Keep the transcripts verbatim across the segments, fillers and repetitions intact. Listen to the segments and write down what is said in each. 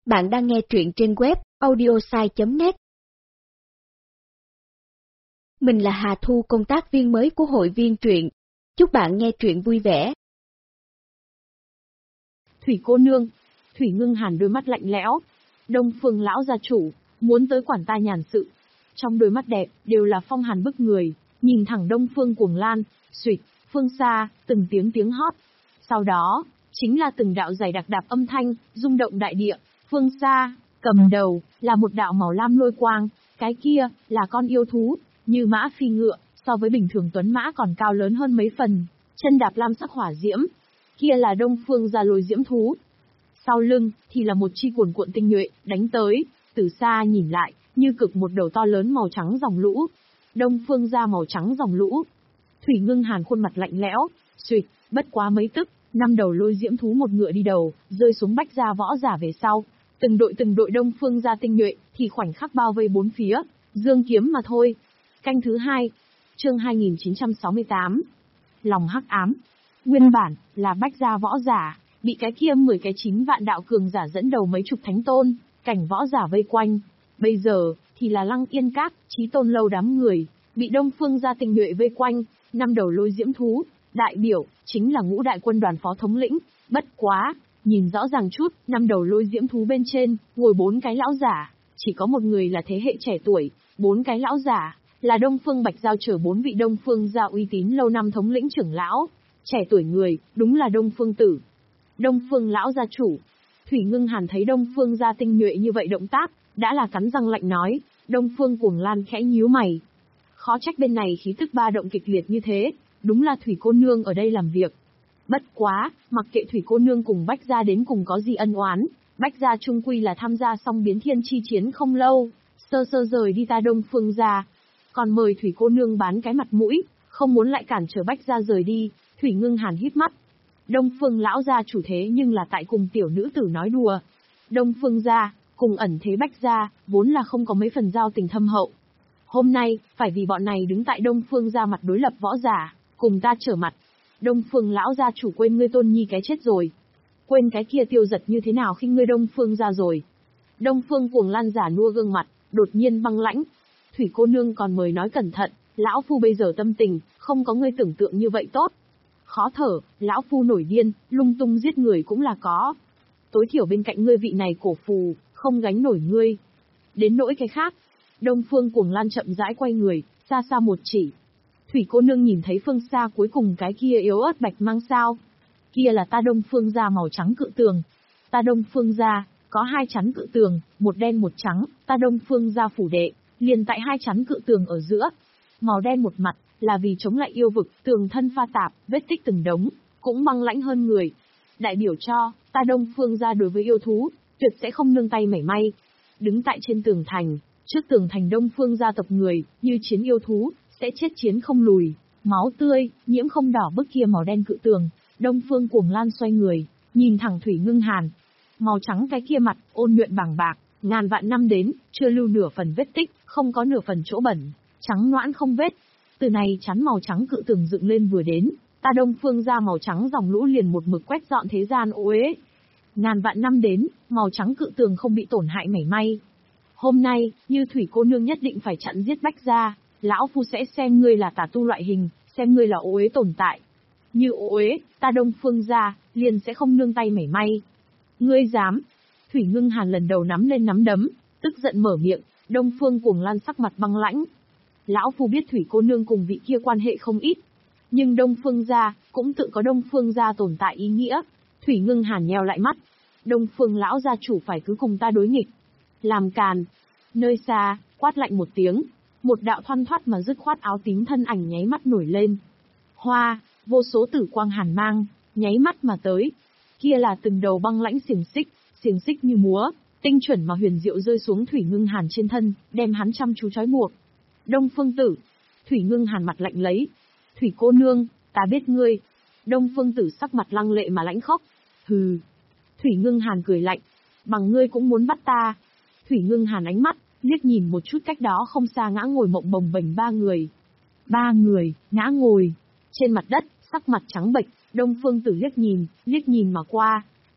Bạn đang nghe truyện trên web audiosai chấm net. Mình là Hà Thu, công tác viên mới của hội viên truyện. Chúc bạn nghe truyện vui vẻ. Thủy cô nương. Thủy Ngưng Hàn đôi mắt lạnh lẽo. Đông Phương lão gia chủ, muốn tới quản ta nhàn sự. Trong đôi mắt đẹp, đều là phong hàn bức người, nhìn thẳng Đông Phương Cuồng Lan, xuỵt, phương xa, từng tiếng tiếng hót. Sau đó, chính là từng đạo dày đặc đạp âm thanh, rung động đại địa, phương xa, cầm đầu, là một đạo màu lam lôi quang, cái kia, là con yêu thú, như mã phi ngựa, so với bình thường tuấn mã còn cao lớn hơn mấy phần, chân đạp lam sắc hỏa diễm, kia là Đông Phương gia lôi diễm thú. Sau lưng, thì là một chi cuồn cuộn tinh nhuệ, đánh tới, từ xa nhìn lại, như cực một đầu to lớn màu trắng dòng lũ. Đông Phương gia màu trắng dòng lũ. Thủy Ngưng Hàn khuôn mặt lạnh lẽo, xuỵt, bất quá mấy tức, năm đầu lôi diễm thú một ngựa đi đầu, rơi xuống Bách gia võ giả về sau. Từng đội từng đội Đông Phương gia tinh nhuệ, thì khoảnh khắc bao vây bốn phía, dương kiếm mà thôi. Canh thứ hai, chương hai nghìn chín trăm sáu mươi tám. Lòng hắc ám. Nguyên bản, là Bách gia võ giả, bị cái kia mười cái chín vạn đạo cường giả dẫn đầu mấy chục thánh tôn, cảnh võ giả vây quanh. Bây giờ, thì là Lăng Yên Các, Chí Tôn lâu đám người, bị Đông Phương gia tinh nhuệ vây quanh, năm đầu lôi diễm thú, đại biểu, chính là ngũ đại quân đoàn phó thống lĩnh. Bất quá, nhìn rõ ràng chút, năm đầu lôi diễm thú bên trên, ngồi bốn cái lão giả, chỉ có một người là thế hệ trẻ tuổi, bốn cái lão giả, là Đông Phương Bạch Giao chở bốn vị Đông Phương gia uy tín lâu năm thống lĩnh trưởng lão. Trẻ tuổi người, đúng là Đông Phương Tử. Đông Phương lão gia chủ. Thủy Ngưng Hàn thấy Đông Phương gia tinh nhuệ như vậy động tác, đã là cắn răng lạnh nói. Đông Phương Cuồng Lan khẽ nhíu mày. Khó trách bên này khí tức ba động kịch liệt như thế, đúng là Thủy cô nương ở đây làm việc. Bất quá, mặc kệ Thủy cô nương cùng Bách gia đến cùng có gì ân oán, Bách gia chung quy là tham gia xong biến thiên chi chiến không lâu, sơ sơ rời đi ta Đông Phương gia. Còn mời Thủy cô nương bán cái mặt mũi, không muốn lại cản trở Bách gia rời đi. Thủy Ngưng Hàn hít mắt. Đông Phương lão gia chủ thế nhưng là tại cùng tiểu nữ tử nói đùa. Đông Phương gia, cùng ẩn thế Bách gia, vốn là không có mấy phần giao tình thâm hậu. Hôm nay, phải vì bọn này đứng tại Đông Phương gia mặt đối lập võ giả, cùng ta trở mặt. Đông Phương lão gia chủ quên ngươi tôn nhi cái chết rồi. Quên cái kia tiêu giật như thế nào khi ngươi Đông Phương gia rồi. Đông Phương Cuồng Lan giả nua gương mặt, đột nhiên băng lãnh. Thủy cô nương còn mời nói cẩn thận, lão phu bây giờ tâm tình, không có ngươi tưởng tượng như vậy tốt. Khó thở, lão phu nổi điên, lung tung giết người cũng là có. Tối thiểu bên cạnh ngươi vị này cổ phù, không gánh nổi ngươi. Đến nỗi cái khác, Đông Phương Cuồng Lan chậm rãi quay người, xa xa một chỉ. Thủy cô nương nhìn thấy phương xa cuối cùng cái kia yếu ớt bạch mang sao. Kia là ta Đông Phương gia màu trắng cự tường. Ta Đông Phương gia, có hai chắn cự tường, một đen một trắng, ta Đông Phương gia phủ đệ, liền tại hai chắn cự tường ở giữa. Màu đen một mặt, là vì chống lại yêu vực, tường thân pha tạp, vết tích từng đống, cũng băng lãnh hơn người. Đại biểu cho, ta Đông Phương gia đối với yêu thú, tuyệt sẽ không nương tay mảy may. Đứng tại trên tường thành, trước tường thành Đông Phương gia tộc người, như chiến yêu thú, sẽ chết chiến không lùi, máu tươi, nhiễm không đỏ bức kia màu đen cự tường. Đông Phương Cuồng Lan xoay người, nhìn thẳng Thủy Ngưng Hàn. Màu trắng cái kia mặt, ôn nhuận bàng bạc, ngàn vạn năm đến, chưa lưu nửa phần vết tích, không có nửa phần chỗ bẩn, trắng noãn không vết. Từ này chắn màu trắng cự tường dựng lên vừa đến, ta Đông Phương gia màu trắng dòng lũ liền một mực quét dọn thế gian ô uế. Ngàn vạn năm đến, màu trắng cự tường không bị tổn hại mảy may. Hôm nay, như Thủy cô nương nhất định phải chặn giết Bách gia, lão phu sẽ xem ngươi là tà tu loại hình, xem ngươi là ô uế tồn tại. Như ô uế, ta Đông Phương gia, liền sẽ không nương tay mảy may. Ngươi dám? Thủy Ngưng Hàn lần đầu nắm lên nắm đấm, tức giận mở miệng. Đông Phương Cuồng Lan sắc mặt băng lãnh. Lão phu biết Thủy cô nương cùng vị kia quan hệ không ít, nhưng Đông Phương gia, cũng tự có Đông Phương gia tồn tại ý nghĩa. Thủy Ngưng Hàn nheo lại mắt. Đông Phương lão gia chủ phải cứ cùng ta đối nghịch. Làm càn. Nơi xa, quát lạnh một tiếng, một đạo thoăn thoắt mà dứt khoát áo tím thân ảnh nháy mắt nổi lên. Hoa, vô số tử quang hàn mang, nháy mắt mà tới. Kia là từng đầu băng lãnh xiềng xích, xiềng xích như múa, tinh chuẩn mà huyền diệu rơi xuống Thủy Ngưng Hàn trên thân, đem hắn chăm chú trói buộc. Đông Phương Tử. Thủy Ngưng Hàn mặt lạnh lấy. Thủy cô nương, ta biết ngươi. Đông Phương Tử sắc mặt lăng lệ mà lãnh khốc. Hừ. Thủy Ngưng Hàn cười lạnh. Bằng ngươi cũng muốn bắt ta. Thủy Ngưng Hàn ánh mắt, liếc nhìn một chút cách đó không xa ngã ngồi mộng bồng bềnh ba người. Ba người, ngã ngồi. Trên mặt đất, sắc mặt trắng bệch, Đông Phương Tử liếc nhìn, liếc nhìn mà qua.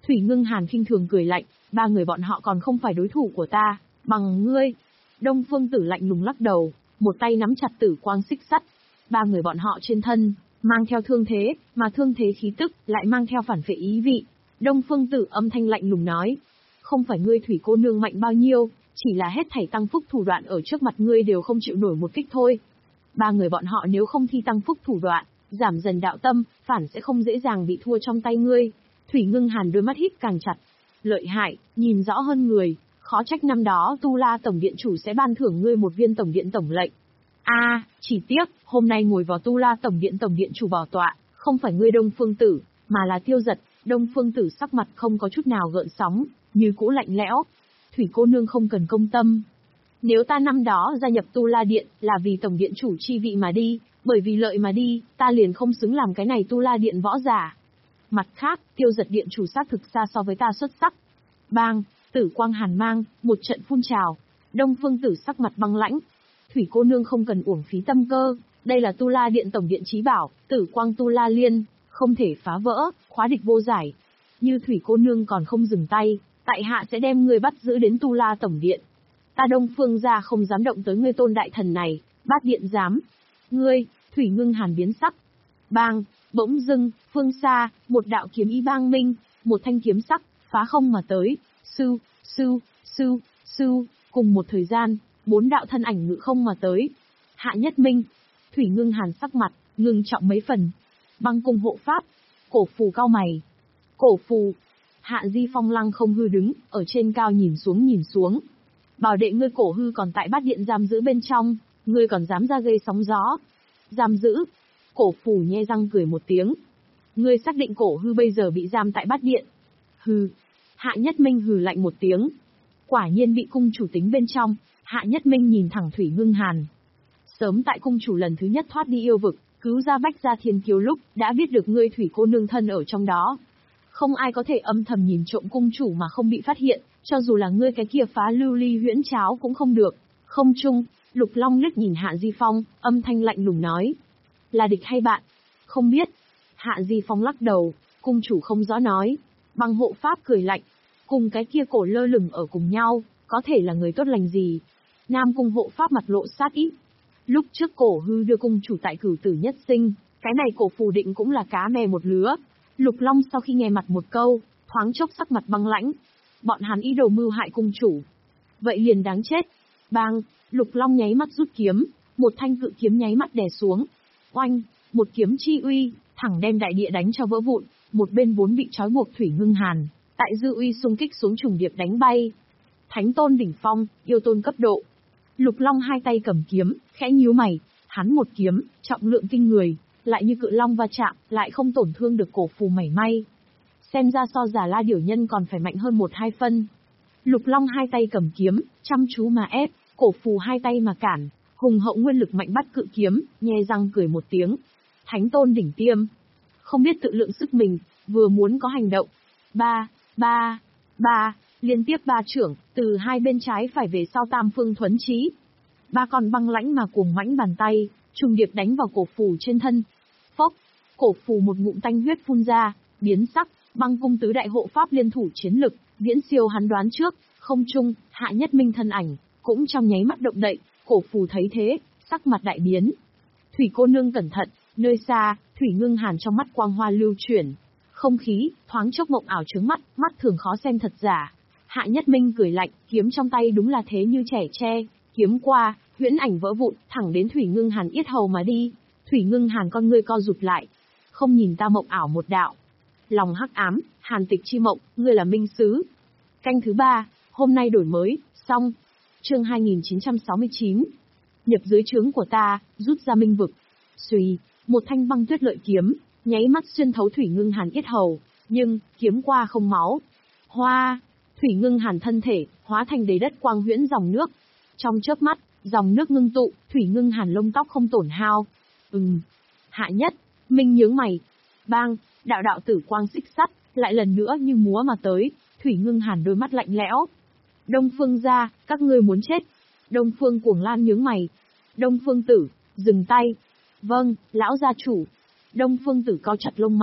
Thủy Ngưng Hàn khinh thường cười lạnh, ba người bọn họ còn không phải đối thủ của ta, bằng ngươi. Đông Phương Tử lạnh lùng lắc đầu, một tay nắm chặt tử quang xích sắt. Ba người bọn họ trên thân, mang theo thương thế, mà thương thế khí tức, lại mang theo phản phệ ý vị. Đông Phương Tử âm thanh lạnh lùng nói, không phải ngươi Thủy cô nương mạnh bao nhiêu, chỉ là hết thảy tăng phúc thủ đoạn ở trước mặt ngươi đều không chịu nổi một kích thôi. Ba người bọn họ nếu không thi tăng phúc thủ đoạn, giảm dần đạo tâm, phản sẽ không dễ dàng bị thua trong tay ngươi. Thủy Ngưng Hàn đôi mắt híp càng chặt. Lợi hại, nhìn rõ hơn người, khó trách năm đó Tu La Tổng Điện Chủ sẽ ban thưởng ngươi một viên Tổng Điện Tổng lệnh. A, à, chỉ tiếc, hôm nay ngồi vào Tu La Tổng Điện Tổng Điện Chủ bảo tọa, không phải ngươi Đông Phương Tử, mà là Tiêu Giật. Đông Phương Tử sắc mặt không có chút nào gợn sóng, như cũ lạnh lẽo. Thủy cô nương không cần công tâm. Nếu ta năm đó gia nhập Tu La Điện là vì Tổng Điện Chủ chi vị mà đi, bởi vì lợi mà đi, ta liền không xứng làm cái này Tu La Điện võ giả. Mặt khác, Tiêu Giật Điện Chủ xác thực xa so với ta xuất sắc. Bang, tử quang hàn mang, một trận phun trào. Đông Phương Tử sắc mặt băng lãnh. Thủy cô nương không cần uổng phí tâm cơ, đây là Tu La Điện Tổng Điện chí bảo, tử quang Tu La Liên, không thể phá vỡ, khóa địch vô giải. Như Thủy cô nương còn không dừng tay, tại hạ sẽ đem ngươi bắt giữ đến Tu La Tổng Điện. Ta Đông Phương gia không dám động tới ngươi tôn đại thần này, Bát Điện dám. Ngươi, Thủy Ngưng Hàn biến sắc. Bang, bỗng dưng, phương xa, một đạo kiếm ý bang minh, một thanh kiếm sắc, phá không mà tới. Sư, sư, sư, sư, cùng một thời gian, bốn đạo thân ảnh ngự không mà tới. Hạ Nhất Minh, Thủy Ngưng Hàn sắc mặt, ngưng trọng mấy phần. Băng cung hộ pháp, cổ phù cao mày. Cổ phù, Hạ Di Phong lăng không hư đứng, ở trên cao nhìn xuống nhìn xuống. Bảo đệ ngươi cổ hư còn tại Bát Điện giam giữ bên trong, ngươi còn dám ra gây sóng gió. Giam giữ, cổ phù nhe răng cười một tiếng. Ngươi xác định cổ hư bây giờ bị giam tại Bát Điện. Hừ, Hạ Nhất Minh hừ lạnh một tiếng. Quả nhiên bị cung chủ tính bên trong, Hạ Nhất Minh nhìn thẳng Thủy Ngưng Hàn. Sớm tại cung chủ lần thứ nhất thoát đi yêu vực, cứu ra Bách Gia Thiên Kiêu lúc, đã biết được ngươi Thủy cô nương thân ở trong đó. Không ai có thể âm thầm nhìn trộm cung chủ mà không bị phát hiện, cho dù là ngươi cái kia phá lưu ly huyễn cháo cũng không được. Không chung, Lục Long liếc nhìn Hạ Di Phong, âm thanh lạnh lùng nói. Là địch hay bạn? Không biết. Hạ Di Phong lắc đầu, cung chủ không rõ nói. Băng hộ pháp cười lạnh. Cùng cái kia cổ lơ lửng ở cùng nhau, có thể là người tốt lành gì? Nam cung hộ pháp mặt lộ sát ý. Lúc trước cổ hư đưa cung chủ tại cửu tử nhất sinh, cái này cổ phù định cũng là cá mè một lứa. Lục Long sau khi nghe mặt một câu, thoáng chốc sắc mặt băng lãnh. Bọn hắn ý đồ mưu hại cung chủ. Vậy liền đáng chết. Bang, Lục Long nháy mắt rút kiếm, một thanh cự kiếm nháy mắt đè xuống. Oanh, một kiếm chi uy, thẳng đem đại địa đánh cho vỡ vụn, một bên vốn bị trói buộc Thủy Ngưng Hàn, tại dư uy xung kích xuống trùng điệp đánh bay. Thánh tôn đỉnh phong, yêu tôn cấp độ. Lục Long hai tay cầm kiếm, khẽ nhíu mày, hắn một kiếm, trọng lượng kinh người, lại như cự long va chạm, lại không tổn thương được cổ phù mảy may. Xem ra so giả La Điểu Nhân còn phải mạnh hơn một hai phân. Lục Long hai tay cầm kiếm, chăm chú mà ép, cổ phù hai tay mà cản, hùng hậu nguyên lực mạnh bắt cự kiếm, nhe răng cười một tiếng. Thánh tôn đỉnh tiêm, không biết tự lượng sức mình, vừa muốn có hành động. Ba, ba, ba, liên tiếp ba trưởng, từ hai bên trái phải về sau tam phương thuấn chí. Ba con băng lãnh mà cuồng mãnh bàn tay, trùng điệp đánh vào cổ phù trên thân. Phốc, cổ phù một ngụm tanh huyết phun ra, biến sắc, băng cung tứ đại hộ pháp liên thủ chiến lực, viễn siêu hắn đoán trước, không chung, Hạ Nhất Minh thân ảnh, cũng trong nháy mắt động đậy, cổ phù thấy thế, sắc mặt đại biến. Thủy cô nương cẩn thận, nơi xa, Thủy Ngưng Hàn trong mắt quang hoa lưu chuyển. Không khí, thoáng chốc mộng ảo trướng mắt, mắt thường khó xem thật giả. Hạ Nhất Minh cười lạnh, kiếm trong tay đúng là thế như trẻ tre, kiếm qua, huyễn ảnh vỡ vụn, thẳng đến Thủy Ngưng Hàn yết hầu mà đi. Thủy Ngưng Hàn con ngươi co rụt lại, không nhìn ta mộng ảo một đạo. Lòng hắc ám, Hàn Tịch chi mộng, ngươi là minh sứ. Canh thứ ba, hôm nay đổi mới, xong. Chương hai nghìn chín trăm sáu mươi chín. Nhập dưới trướng của ta, rút ra minh vực. Xuy, một thanh băng tuyết lợi kiếm, nháy mắt xuyên thấu Thủy Ngưng Hàn yết hầu, nhưng kiếm qua không máu. Hoa, Thủy Ngưng Hàn thân thể hóa thành đầy đất quang huyễn dòng nước. Trong chớp mắt, dòng nước ngưng tụ, Thủy Ngưng Hàn lông tóc không tổn hao. Ừm. Hạ Nhất Minh nhướng mày. Bang, đạo đạo tử quang xích sắt, lại lần nữa như múa mà tới. Thủy Ngưng Hàn đôi mắt lạnh lẽo. Đông Phương gia, các ngươi muốn chết. Đông Phương Cuồng Lan nhướng mày. Đông Phương Tử, dừng tay. Vâng, lão gia chủ. Đông Phương Tử cau chặt lông mày,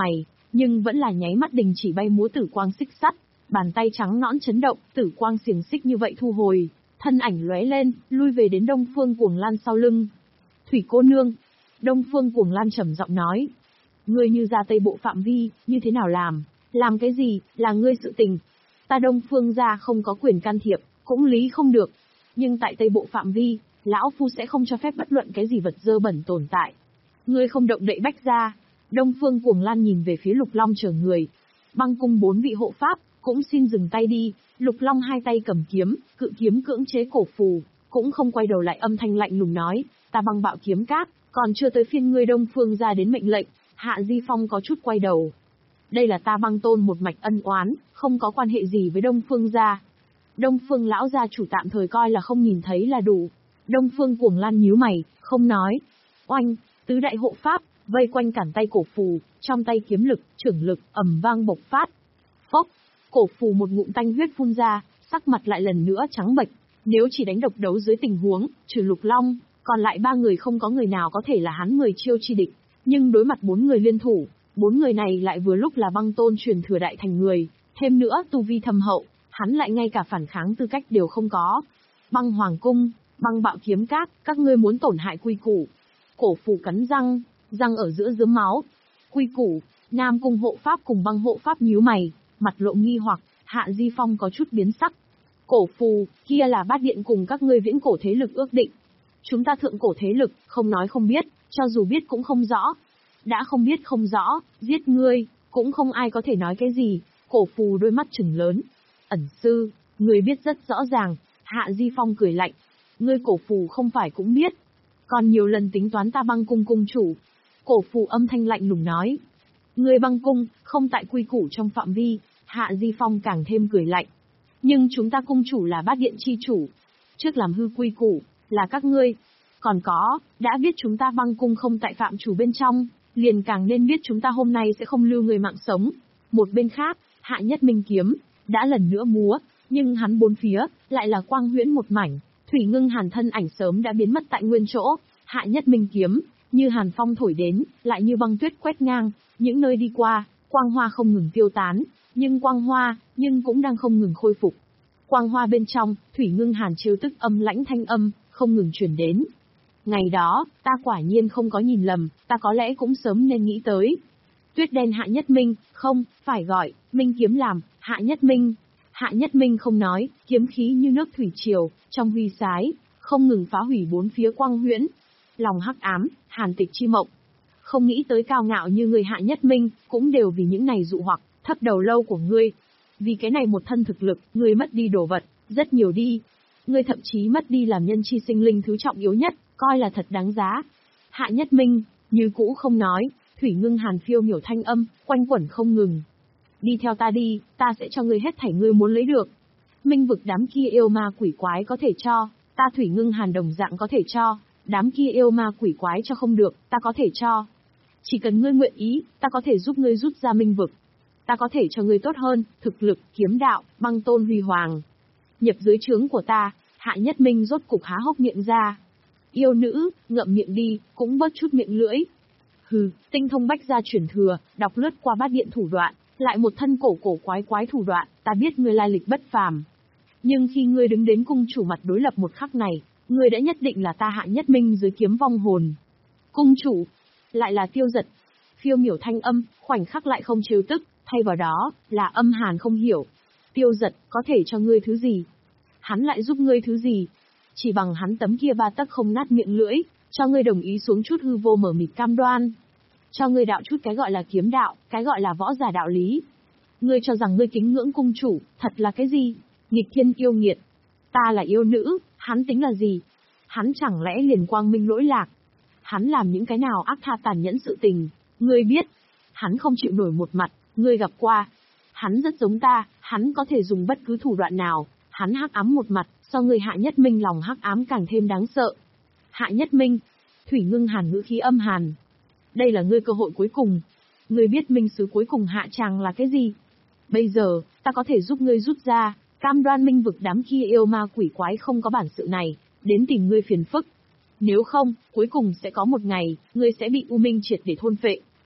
nhưng vẫn là nháy mắt đình chỉ bay múa tử quang xích sắt, bàn tay trắng nõn chấn động, tử quang xiềng xích như vậy thu hồi, thân ảnh lóe lên, lui về đến Đông Phương Cuồng Lan sau lưng. Thủy cô nương, Đông Phương Cuồng Lan trầm giọng nói, ngươi như ra Tây Bộ phạm vi, như thế nào làm, làm cái gì, là ngươi sự tình. Ta Đông Phương gia không có quyền can thiệp, cũng lý không được. Nhưng tại Tây Bộ phạm vi, lão phu sẽ không cho phép bất luận cái gì vật dơ bẩn tồn tại. Ngươi không động đậy bách gia. Đông Phương Cuồng Lan nhìn về phía Lục Long chờ người. Băng cung bốn vị hộ pháp, cũng xin dừng tay đi. Lục Long hai tay cầm kiếm, cự kiếm cưỡng chế cổ phù, cũng không quay đầu lại, âm thanh lạnh lùng nói, ta băng bạo kiếm cát, còn chưa tới phiên ngươi Đông Phương gia đến mệnh lệnh. Hạ Di Phong có chút quay đầu. Đây là ta băng tôn một mạch ân oán, không có quan hệ gì với Đông Phương gia. Đông Phương lão gia chủ tạm thời coi là không nhìn thấy là đủ. Đông Phương Cuồng Lan nhíu mày, không nói. Oanh, tứ đại hộ pháp, vây quanh cản tay cổ phù, trong tay kiếm lực, trưởng lực, ầm vang bộc phát. Phốc, cổ phù một ngụm tanh huyết phun ra, sắc mặt lại lần nữa trắng bệch. Nếu chỉ đánh độc đấu dưới tình huống, trừ Lục Long, còn lại ba người không có người nào có thể là hắn mười chiêu chi địch. Nhưng đối mặt bốn người liên thủ, bốn người này lại vừa lúc là băng tôn truyền thừa đại thành người, thêm nữa tu vi thâm hậu, hắn lại ngay cả phản kháng tư cách đều không có. Băng Hoàng Cung, băng bạo kiếm cát, các ngươi muốn tổn hại quy củ. Cổ phù cắn răng, răng ở giữa dướm máu. Quy củ, Nam Cung hộ pháp cùng băng hộ pháp nhíu mày, mặt lộ nghi hoặc, Hạ Di Phong có chút biến sắc. Cổ phù, kia là bát điện cùng các ngươi viễn cổ thế lực ước định. Chúng ta thượng cổ thế lực, không nói không biết, cho dù biết cũng không rõ. Đã không biết không rõ, giết ngươi, cũng không ai có thể nói cái gì. Cổ phù đôi mắt trừng lớn. Ẩn sư, ngươi biết rất rõ ràng. Hạ Di Phong cười lạnh. Ngươi cổ phù không phải cũng biết. Còn nhiều lần tính toán ta băng cung cung chủ. Cổ phù âm thanh lạnh lùng nói. Ngươi băng cung, không tại quy củ trong phạm vi. Hạ Di Phong càng thêm cười lạnh. Nhưng chúng ta cung chủ là bát điện chi chủ. Trước làm hư quy củ, là các ngươi. Còn có, đã biết chúng ta băng cung không tại phạm chủ bên trong, liền càng nên biết chúng ta hôm nay sẽ không lưu người mạng sống. Một bên khác, Hạ Nhất Minh kiếm, đã lần nữa múa, nhưng hắn bốn phía, lại là quang huyễn một mảnh. Thủy Ngưng Hàn thân ảnh sớm đã biến mất tại nguyên chỗ. Hạ Nhất Minh kiếm, như hàn phong thổi đến, lại như băng tuyết quét ngang, những nơi đi qua, quang hoa không ngừng tiêu tán, nhưng quang hoa, nhưng cũng đang không ngừng khôi phục. Quang hoa bên trong, Thủy Ngưng Hàn trêu tức âm lãnh thanh âm, không ngừng truyền đến. Ngày đó, ta quả nhiên không có nhìn lầm, ta có lẽ cũng sớm nên nghĩ tới. Tuyết đen Hạ Nhất Minh, không, phải gọi, Minh kiếm làm, Hạ Nhất Minh. Hạ Nhất Minh không nói, kiếm khí như nước thủy triều, trong huy sái, không ngừng phá hủy bốn phía quang huyễn. Lòng hắc ám, hàn tịch chi mộng. Không nghĩ tới cao ngạo như người Hạ Nhất Minh, cũng đều vì những này dụ hoặc, thấp đầu lâu của ngươi. Vì cái này một thân thực lực, ngươi mất đi đồ vật, rất nhiều đi. Ngươi thậm chí mất đi làm nhân chi sinh linh thứ trọng yếu nhất, coi là thật đáng giá. Hạ Nhất Minh, như cũ không nói, Thủy Ngưng Hàn phiêu miểu thanh âm, quanh quẩn không ngừng. Đi theo ta đi, ta sẽ cho ngươi hết thảy ngươi muốn lấy được. Minh vực đám kia yêu ma quỷ quái có thể cho, ta Thủy Ngưng Hàn đồng dạng có thể cho, đám kia yêu ma quỷ quái cho không được, ta có thể cho. Chỉ cần ngươi nguyện ý, ta có thể giúp ngươi rút ra minh vực. Ta có thể cho ngươi tốt hơn, thực lực, kiếm đạo, băng tôn huy hoàng. Nhập dưới trướng của ta, Hạ Nhất Minh rốt cục há hốc miệng ra. Yêu nữ, ngậm miệng đi, cũng bớt chút miệng lưỡi. Hừ, tinh thông bách gia truyền thừa, đọc lướt qua bát điện thủ đoạn, lại một thân cổ cổ quái quái thủ đoạn, ta biết ngươi lai lịch bất phàm. Nhưng khi ngươi đứng đến cung chủ mặt đối lập một khắc này, ngươi đã nhất định là ta Hạ Nhất Minh dưới kiếm vong hồn. Cung chủ, lại là Tiêu Giật. Phiêu miểu thanh âm, khoảnh khắc lại không trêu tức, thay vào đó, là âm hàn không hiểu. Tiêu Giật, có thể cho ngươi thứ gì? Hắn lại giúp ngươi thứ gì? Chỉ bằng hắn tấm kia ba tấc không nát miệng lưỡi, cho ngươi đồng ý xuống chút hư vô mở mịt cam đoan. Cho ngươi đạo chút cái gọi là kiếm đạo, cái gọi là võ giả đạo lý. Ngươi cho rằng ngươi kính ngưỡng cung chủ, thật là cái gì? Nghịch thiên yêu nghiệt. Ta là yêu nữ, hắn tính là gì? Hắn chẳng lẽ liền quang minh lỗi lạc? Hắn làm những cái nào ác tha tàn nhẫn sự tình? Ngươi biết. Hắn không chịu nổi một mặt, ngươi gặp qua. Hắn rất giống ta, hắn có thể dùng bất cứ thủ đoạn nào. Hắn hắc ám một mặt, so người Hạ Nhất Minh lòng hắc ám càng thêm đáng sợ. Hạ Nhất Minh. Thủy Ngưng Hàn ngữ khí âm hàn. Đây là ngươi cơ hội cuối cùng. Ngươi biết minh sứ cuối cùng hạ tràng là cái gì? Bây giờ, ta có thể giúp ngươi rút ra, cam đoan minh vực đám kia yêu ma quỷ quái không có bản sự này, đến tìm ngươi phiền phức. Nếu không, cuối cùng sẽ có một ngày, ngươi sẽ bị U Minh triệt để thôn phệ.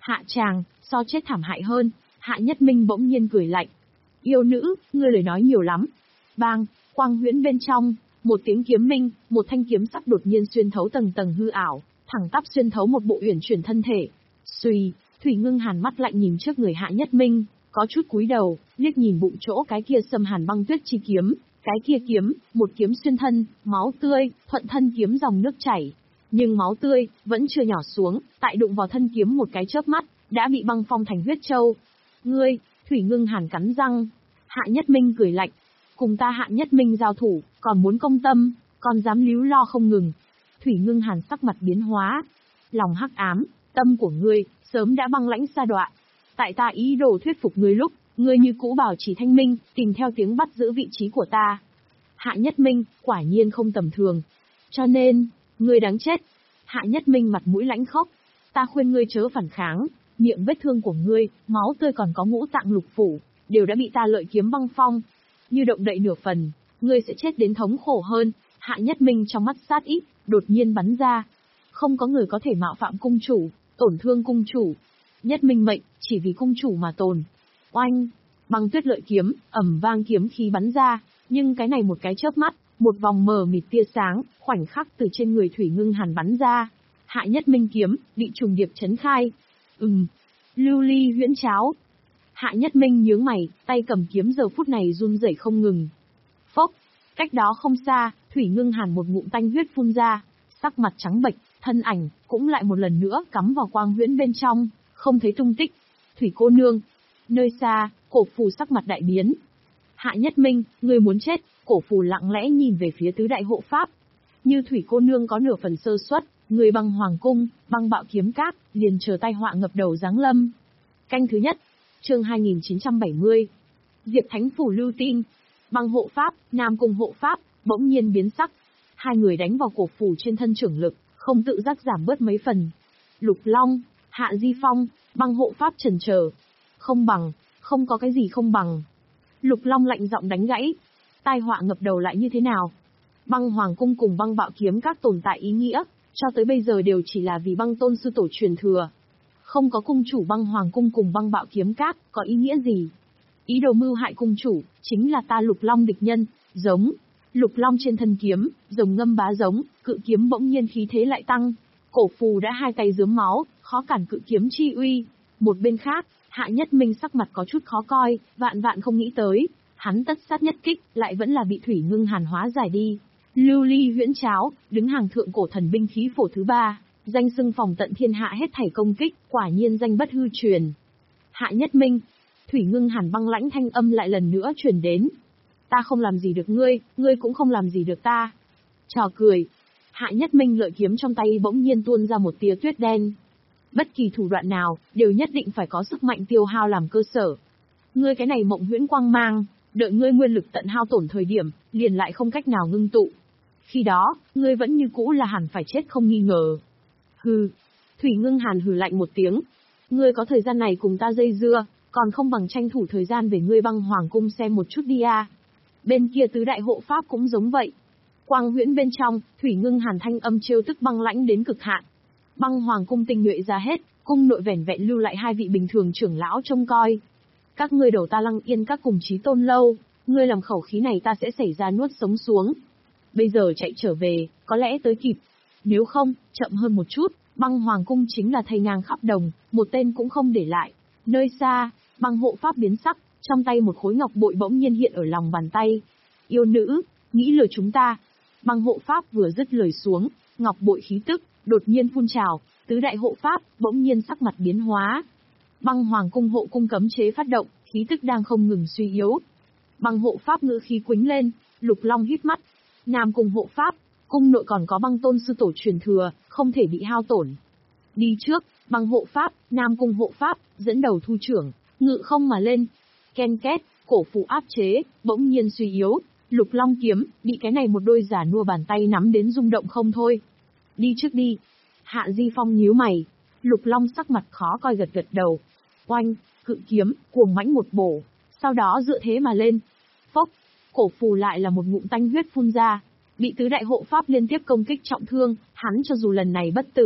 Hạ chàng, so chết thảm hại hơn. Hạ Nhất Minh bỗng nhiên cười lạnh. Yêu nữ, ngươi lời nói nhiều lắm. Bang, quang huyễn bên trong, một tiếng kiếm minh, một thanh kiếm sắc đột nhiên xuyên thấu tầng tầng hư ảo, thẳng tắp xuyên thấu một bộ uyển chuyển thân thể. Xuy, Thủy Ngưng Hàn mắt lạnh nhìn trước người Hạ Nhất Minh, có chút cúi đầu, liếc nhìn bụng chỗ cái kia xâm hàn băng tuyết chi kiếm, cái kia kiếm, một kiếm xuyên thân, máu tươi, thuận thân kiếm dòng nước chảy. Nhưng máu tươi vẫn chưa nhỏ xuống, tại đụng vào thân kiếm một cái chớp mắt, đã bị băng phong thành huyết châu. Ngươi, Thủy Ngưng Hàn cắn răng. Hạ Nhất Minh cười lạnh, cùng ta Hạ Nhất Minh giao thủ, còn muốn công tâm, còn dám líu lo không ngừng. Thủy Ngưng Hàn sắc mặt biến hóa, lòng hắc ám, tâm của ngươi sớm đã băng lãnh sa đọa. Tại ta ý đồ thuyết phục ngươi lúc, ngươi như cũ bảo trì thanh minh, tìm theo tiếng bắt giữ vị trí của ta. Hạ Nhất Minh, quả nhiên không tầm thường. Cho nên, ngươi đáng chết. Hạ Nhất Minh mặt mũi lãnh khốc. Ta khuyên ngươi chớ phản kháng, miệng vết thương của ngươi, máu tươi còn có ngũ tạng lục phủ, đều đã bị ta lợi kiếm băng phong. Như động đậy nửa phần, ngươi sẽ chết đến thống khổ hơn. Hạ Nhất Minh trong mắt sát ý, đột nhiên bắn ra. Không có người có thể mạo phạm cung chủ, tổn thương cung chủ. Nhất Minh mệnh, chỉ vì cung chủ mà tồn. Oanh, băng tuyết lợi kiếm, ầm vang kiếm khí bắn ra, nhưng cái này một cái chớp mắt, một vòng mờ mịt tia sáng, khoảnh khắc từ trên người Thủy Ngưng Hàn bắn ra. Hạ Nhất Minh kiếm, bị trùng điệp chấn khai. Ừm, lưu ly huyễn cháo. Hạ Nhất Minh nhướng mày, tay cầm kiếm giờ phút này run rẩy không ngừng. Phốc, cách đó không xa, Thủy Ngưng Hàn một ngụm tanh huyết phun ra, sắc mặt trắng bệch, thân ảnh cũng lại một lần nữa cắm vào quang huyễn bên trong, không thấy tung tích. Thủy cô nương. Nơi xa, Cổ Phù sắc mặt đại biến. Hạ Nhất Minh, ngươi muốn chết. Cổ Phù lặng lẽ nhìn về phía tứ đại hộ pháp. Như Thủy cô nương có nửa phần sơ suất, người băng hoàng cung, băng bạo kiếm cát, liền chờ tai họa ngập đầu giáng lâm. Canh thứ nhất, chương hai nghìn chín trăm bảy mươi. Diệp Thánh Phủ lưu tin. Băng hộ pháp, Nam Cung hộ pháp, bỗng nhiên biến sắc. Hai người đánh vào Cổ Phù trên thân trưởng lực, không tự giác giảm bớt mấy phần. Lục Long, Hạ Di Phong, băng hộ pháp chần chờ. Không bằng, không có cái gì không bằng. Lục Long lạnh giọng đánh gãy. Tai họa ngập đầu lại như thế nào? Băng hoàng cung cùng băng bạo kiếm các tồn tại ý nghĩa, cho tới bây giờ đều chỉ là vì băng tôn sư tổ truyền thừa. Không có cung chủ băng hoàng cung cùng băng bạo kiếm các, có ý nghĩa gì? Ý đồ mưu hại cung chủ, chính là ta Lục Long địch nhân, giống. Lục Long trên thân kiếm, rồng ngâm bá giống, cự kiếm bỗng nhiên khí thế lại tăng. Cổ Phù đã hai tay rướm máu, khó cản cự kiếm chi uy. Một bên khác, Hạ Nhất Minh sắc mặt có chút khó coi, vạn vạn không nghĩ tới, hắn tất sát nhất kích, lại vẫn là bị Thủy Ngưng Hàn hóa giải đi. Lưu ly huyễn cháo, đứng hàng thượng cổ thần binh khí phổ thứ ba, danh xưng phòng tận thiên hạ hết thảy công kích, quả nhiên danh bất hư truyền. Hạ Nhất Minh, Thủy Ngưng Hàn băng lãnh thanh âm lại lần nữa truyền đến. Ta không làm gì được ngươi, ngươi cũng không làm gì được ta. Trò cười. Hạ Nhất Minh lợi kiếm trong tay bỗng nhiên tuôn ra một tia tuyết đen. Bất kỳ thủ đoạn nào, đều nhất định phải có sức mạnh tiêu hao làm cơ sở. Ngươi cái này mộng huyễn quang mang, đợi ngươi nguyên lực tận hao tổn thời điểm, liền lại không cách nào ngưng tụ. Khi đó, ngươi vẫn như cũ là hẳn phải chết không nghi ngờ. Hừ. Thủy Ngưng Hàn hừ lạnh một tiếng. Ngươi có thời gian này cùng ta dây dưa, còn không bằng tranh thủ thời gian về ngươi băng hoàng cung xem một chút đi à. Bên kia tứ đại hộ pháp cũng giống vậy. Quang huyễn bên trong, Thủy Ngưng Hàn thanh âm trêu tức băng lãnh đến cực hạn. Băng hoàng cung tinh nhuệ ra hết, cung nội vẻn vẹn lưu lại hai vị bình thường trưởng lão trông coi. Các ngươi đầu ta Lăng Yên các cùng Chí Tôn lâu, ngươi làm khẩu khí này ta sẽ xảy ra nuốt sống xuống. Bây giờ chạy trở về, có lẽ tới kịp. Nếu không, chậm hơn một chút, băng hoàng cung chính là thây ngang khắp đồng, một tên cũng không để lại. Nơi xa, băng hộ pháp biến sắc, trong tay một khối ngọc bội bỗng nhiên hiện ở lòng bàn tay. Yêu nữ, nghĩ lừa chúng ta. Băng hộ pháp vừa dứt lời xuống, ngọc bội khí tức đột nhiên phun trào, tứ đại hộ pháp bỗng nhiên sắc mặt biến hóa. Băng hoàng cung hộ cung cấm chế phát động, khí tức đang không ngừng suy yếu. Băng hộ pháp ngữ khí quĩnh lên, Lục Long hít mắt. Nam Cung hộ pháp, cung nội còn có băng tôn sư tổ truyền thừa, không thể bị hao tổn. Đi trước, băng hộ pháp, Nam Cung hộ pháp, dẫn đầu thu trưởng, ngự không mà lên. Ken két, cổ phù áp chế, bỗng nhiên suy yếu. Lục Long kiếm, bị cái này một đôi giả nua bàn tay nắm đến rung động không thôi. Đi trước đi. Hạ Di Phong nhíu mày. Lục Long sắc mặt khó coi gật gật đầu. Oanh, cự kiếm, cuồng mãnh một bổ. Sau đó dựa thế mà lên. Phốc, cổ phù lại là một ngụm tanh huyết phun ra. Bị tứ đại hộ pháp liên tiếp công kích trọng thương, hắn cho dù lần này bất tử,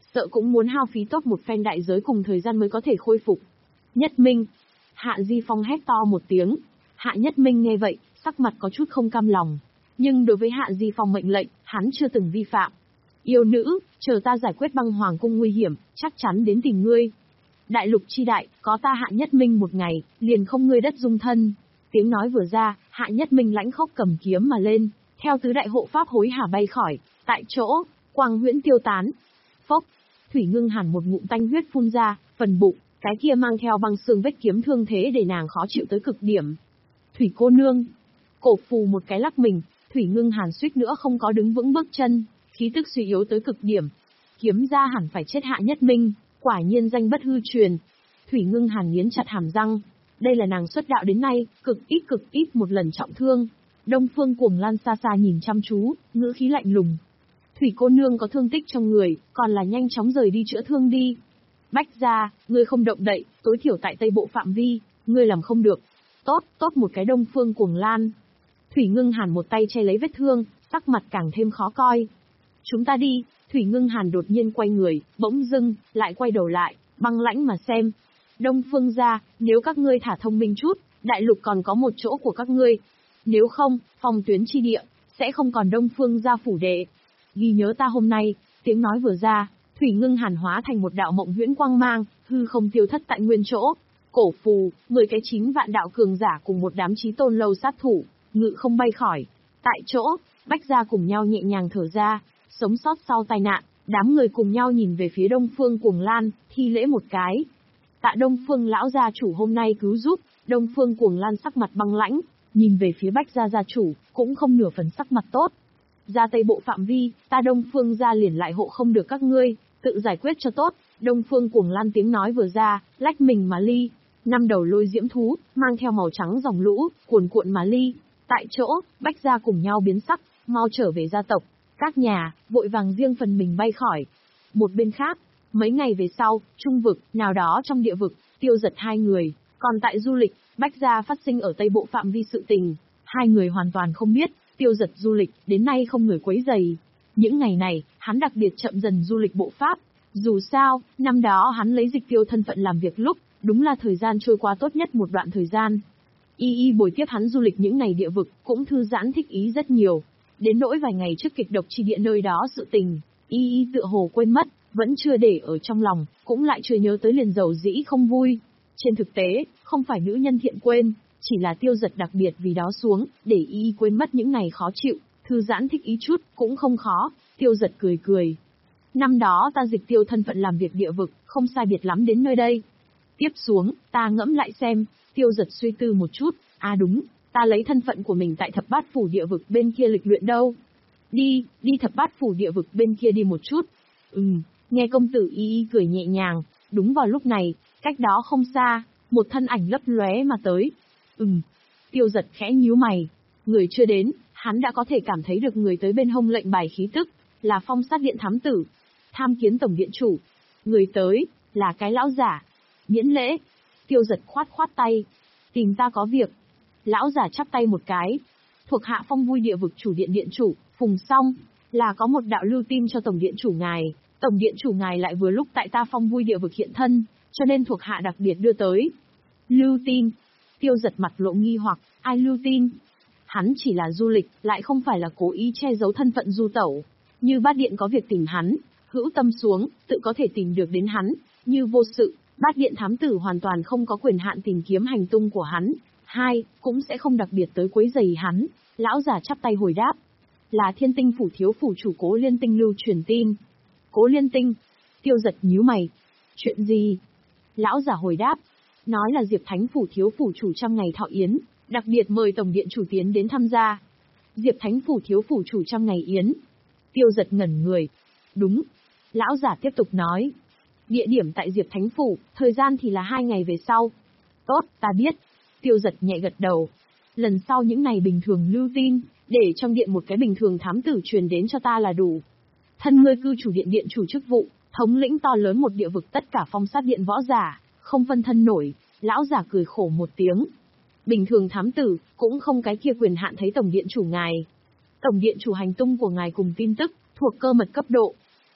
sợ cũng muốn hao phí tốt một phen đại giới cùng thời gian mới có thể khôi phục. Nhất Minh. Hạ Di Phong hét to một tiếng. Hạ Nhất Minh nghe vậy, sắc mặt có chút không cam lòng. Nhưng đối với Hạ Di Phong mệnh lệnh, hắn chưa từng vi phạm. Yêu nữ, chờ ta giải quyết băng hoàng cung nguy hiểm, chắc chắn đến tìm ngươi. Đại lục chi đại, có ta Hạ Nhất Minh một ngày, liền không ngươi đất dung thân. Tiếng nói vừa ra, Hạ Nhất Minh lãnh khốc cầm kiếm mà lên, theo tứ đại hộ pháp hối hả bay khỏi, tại chỗ, quang huyễn tiêu tán. Phốc, Thủy Ngưng Hàn một ngụm tanh huyết phun ra, phần bụng, cái kia mang theo băng xương vết kiếm thương thế để nàng khó chịu tới cực điểm. Thủy cô nương, cổ phù một cái lắc mình, Thủy Ngưng Hàn suýt nữa không có đứng vững bước chân, khí tức suy yếu tới cực điểm. Kiếm ra hẳn phải chết Hạ Nhất Minh, quả nhiên danh bất hư truyền. Thủy Ngưng Hàn nghiến chặt hàm răng, đây là nàng xuất đạo đến nay, cực ít cực ít một lần trọng thương. Đông Phương Cuồng Lan xa xa nhìn chăm chú, ngữ khí lạnh lùng. Thủy cô nương có thương tích trong người, còn là nhanh chóng rời đi chữa thương đi. Bách gia, ngươi không động đậy, tối thiểu tại Tây Bộ phạm vi, ngươi làm không được. Tốt, tốt một cái Đông Phương Cuồng Lan. Thủy Ngưng Hàn một tay che lấy vết thương, sắc mặt càng thêm khó coi. Chúng ta đi. Thủy Ngưng Hàn đột nhiên quay người, bỗng dưng, lại quay đầu lại, băng lãnh mà xem. Đông Phương gia, nếu các ngươi thả thông minh chút, đại lục còn có một chỗ của các ngươi. Nếu không, phòng tuyến chi địa, sẽ không còn Đông Phương gia phủ đệ. Ghi nhớ ta hôm nay, tiếng nói vừa ra, Thủy Ngưng Hàn hóa thành một đạo mộng huyễn quang mang, hư không tiêu thất tại nguyên chỗ. Cổ phù, mười cái chín vạn đạo cường giả cùng một đám chí tôn lâu sát thủ, ngự không bay khỏi. Tại chỗ, Bách gia cùng nhau nhẹ nhàng thở ra, sống sót sau tai nạn, đám người cùng nhau nhìn về phía Đông Phương Cuồng Lan, thi lễ một cái. Tạ Đông Phương lão gia chủ hôm nay cứu giúp. Đông Phương Cuồng Lan sắc mặt băng lãnh, nhìn về phía Bách gia gia chủ, cũng không nửa phần sắc mặt tốt. Ra Tây Bộ phạm vi, ta Đông Phương gia liền lại hộ không được các ngươi, tự giải quyết cho tốt. Đông Phương Cuồng Lan tiếng nói vừa ra, lách mình mà ly. Năm đầu lôi diễm thú, mang theo màu trắng dòng lũ, cuồn cuộn mà ly. Tại chỗ, Bách gia cùng nhau biến sắc, mau trở về gia tộc. Các nhà, vội vàng riêng phần mình bay khỏi. Một bên khác, mấy ngày về sau, trung vực, nào đó trong địa vực, Tiêu Giật hai người, còn tại du lịch, Bách gia phát sinh ở Tây Bộ phạm vi sự tình. Hai người hoàn toàn không biết, Tiêu Giật du lịch, đến nay không người quấy rầy. Những ngày này, hắn đặc biệt chậm dần du lịch bộ pháp. Dù sao, năm đó hắn lấy dịch tiêu thân phận làm việc lúc, đúng là thời gian trôi qua tốt nhất một đoạn thời gian. Y y bồi tiếp hắn du lịch những ngày địa vực, cũng thư giãn thích ý rất nhiều. Đến nỗi vài ngày trước kịch độc chi địa nơi đó sự tình, Y y tựa hồ quên mất, vẫn chưa để ở trong lòng, cũng lại chưa nhớ tới liền dầu dĩ không vui. Trên thực tế, không phải nữ nhân thiện quên, chỉ là Tiêu Giật đặc biệt vì đó xuống, để Y y quên mất những ngày khó chịu, thư giãn thích ý chút, cũng không khó. Tiêu Giật cười cười. Năm đó ta dịch tiêu thân phận làm việc địa vực, không sai biệt lắm đến nơi đây. Tiếp xuống, ta ngẫm lại xem. Tiêu Giật suy tư một chút, à đúng, ta lấy thân phận của mình tại thập bát phủ địa vực bên kia lịch luyện đâu. Đi, đi thập bát phủ địa vực bên kia đi một chút. Ừm, nghe công tử Y y cười nhẹ nhàng, đúng vào lúc này, cách đó không xa, một thân ảnh lấp lóe mà tới. Ừm, Tiêu Giật khẽ nhíu mày, người chưa đến, hắn đã có thể cảm thấy được người tới bên hông lệnh bài khí tức, là Phong Sát Điện thám tử, tham kiến tổng điện chủ. Người tới, là cái lão giả. Miễn lễ. Tiêu Giật khoát khoát tay. Tìm ta có việc. Lão giả chắp tay một cái. Thuộc hạ Phong Vui địa vực chủ điện điện chủ, Phùng Song, là có một đạo lưu tin cho tổng điện chủ ngài. Tổng điện chủ ngài lại vừa lúc tại ta Phong Vui địa vực hiện thân, cho nên thuộc hạ đặc biệt đưa tới. Lưu tin. Tiêu Giật mặt lộ nghi hoặc, ai lưu tin? Hắn chỉ là du lịch, lại không phải là cố ý che giấu thân phận du tẩu. Như Bát Điện có việc tìm hắn, hữu tâm xuống, tự có thể tìm được đến hắn. Như vô sự, Bát Điện thám tử hoàn toàn không có quyền hạn tìm kiếm hành tung của hắn. Hai, cũng sẽ không đặc biệt tới quấy rầy hắn. Lão giả chắp tay hồi đáp. Là Thiên Tinh phủ thiếu phủ chủ Cố Liên Tinh lưu truyền tin. Cố Liên Tinh. Tiêu Giật nhíu mày. Chuyện gì? Lão giả hồi đáp. Nói là Diệp Thánh phủ thiếu phủ chủ trăm ngày thọ yến, đặc biệt mời tổng điện chủ tiến đến tham gia. Diệp Thánh phủ thiếu phủ chủ trăm ngày yến. Tiêu Giật ngẩn người. Đúng. Lão giả tiếp tục nói. Địa điểm tại Diệp Thánh phủ, thời gian thì là hai ngày về sau. Tốt, ta biết. Tiêu Giật nhẹ gật đầu. Lần sau những ngày bình thường lưu tin, để trong điện một cái bình thường thám tử truyền đến cho ta là đủ. Thân ngươi cư chủ điện điện chủ chức vụ, thống lĩnh to lớn một địa vực tất cả Phong Sát Điện võ giả, không phân thân nổi. Lão giả cười khổ một tiếng. Bình thường thám tử, cũng không cái kia quyền hạn thấy tổng điện chủ ngài. Tổng điện chủ hành tung của ngài cùng tin tức, thuộc cơ mật cấp độ.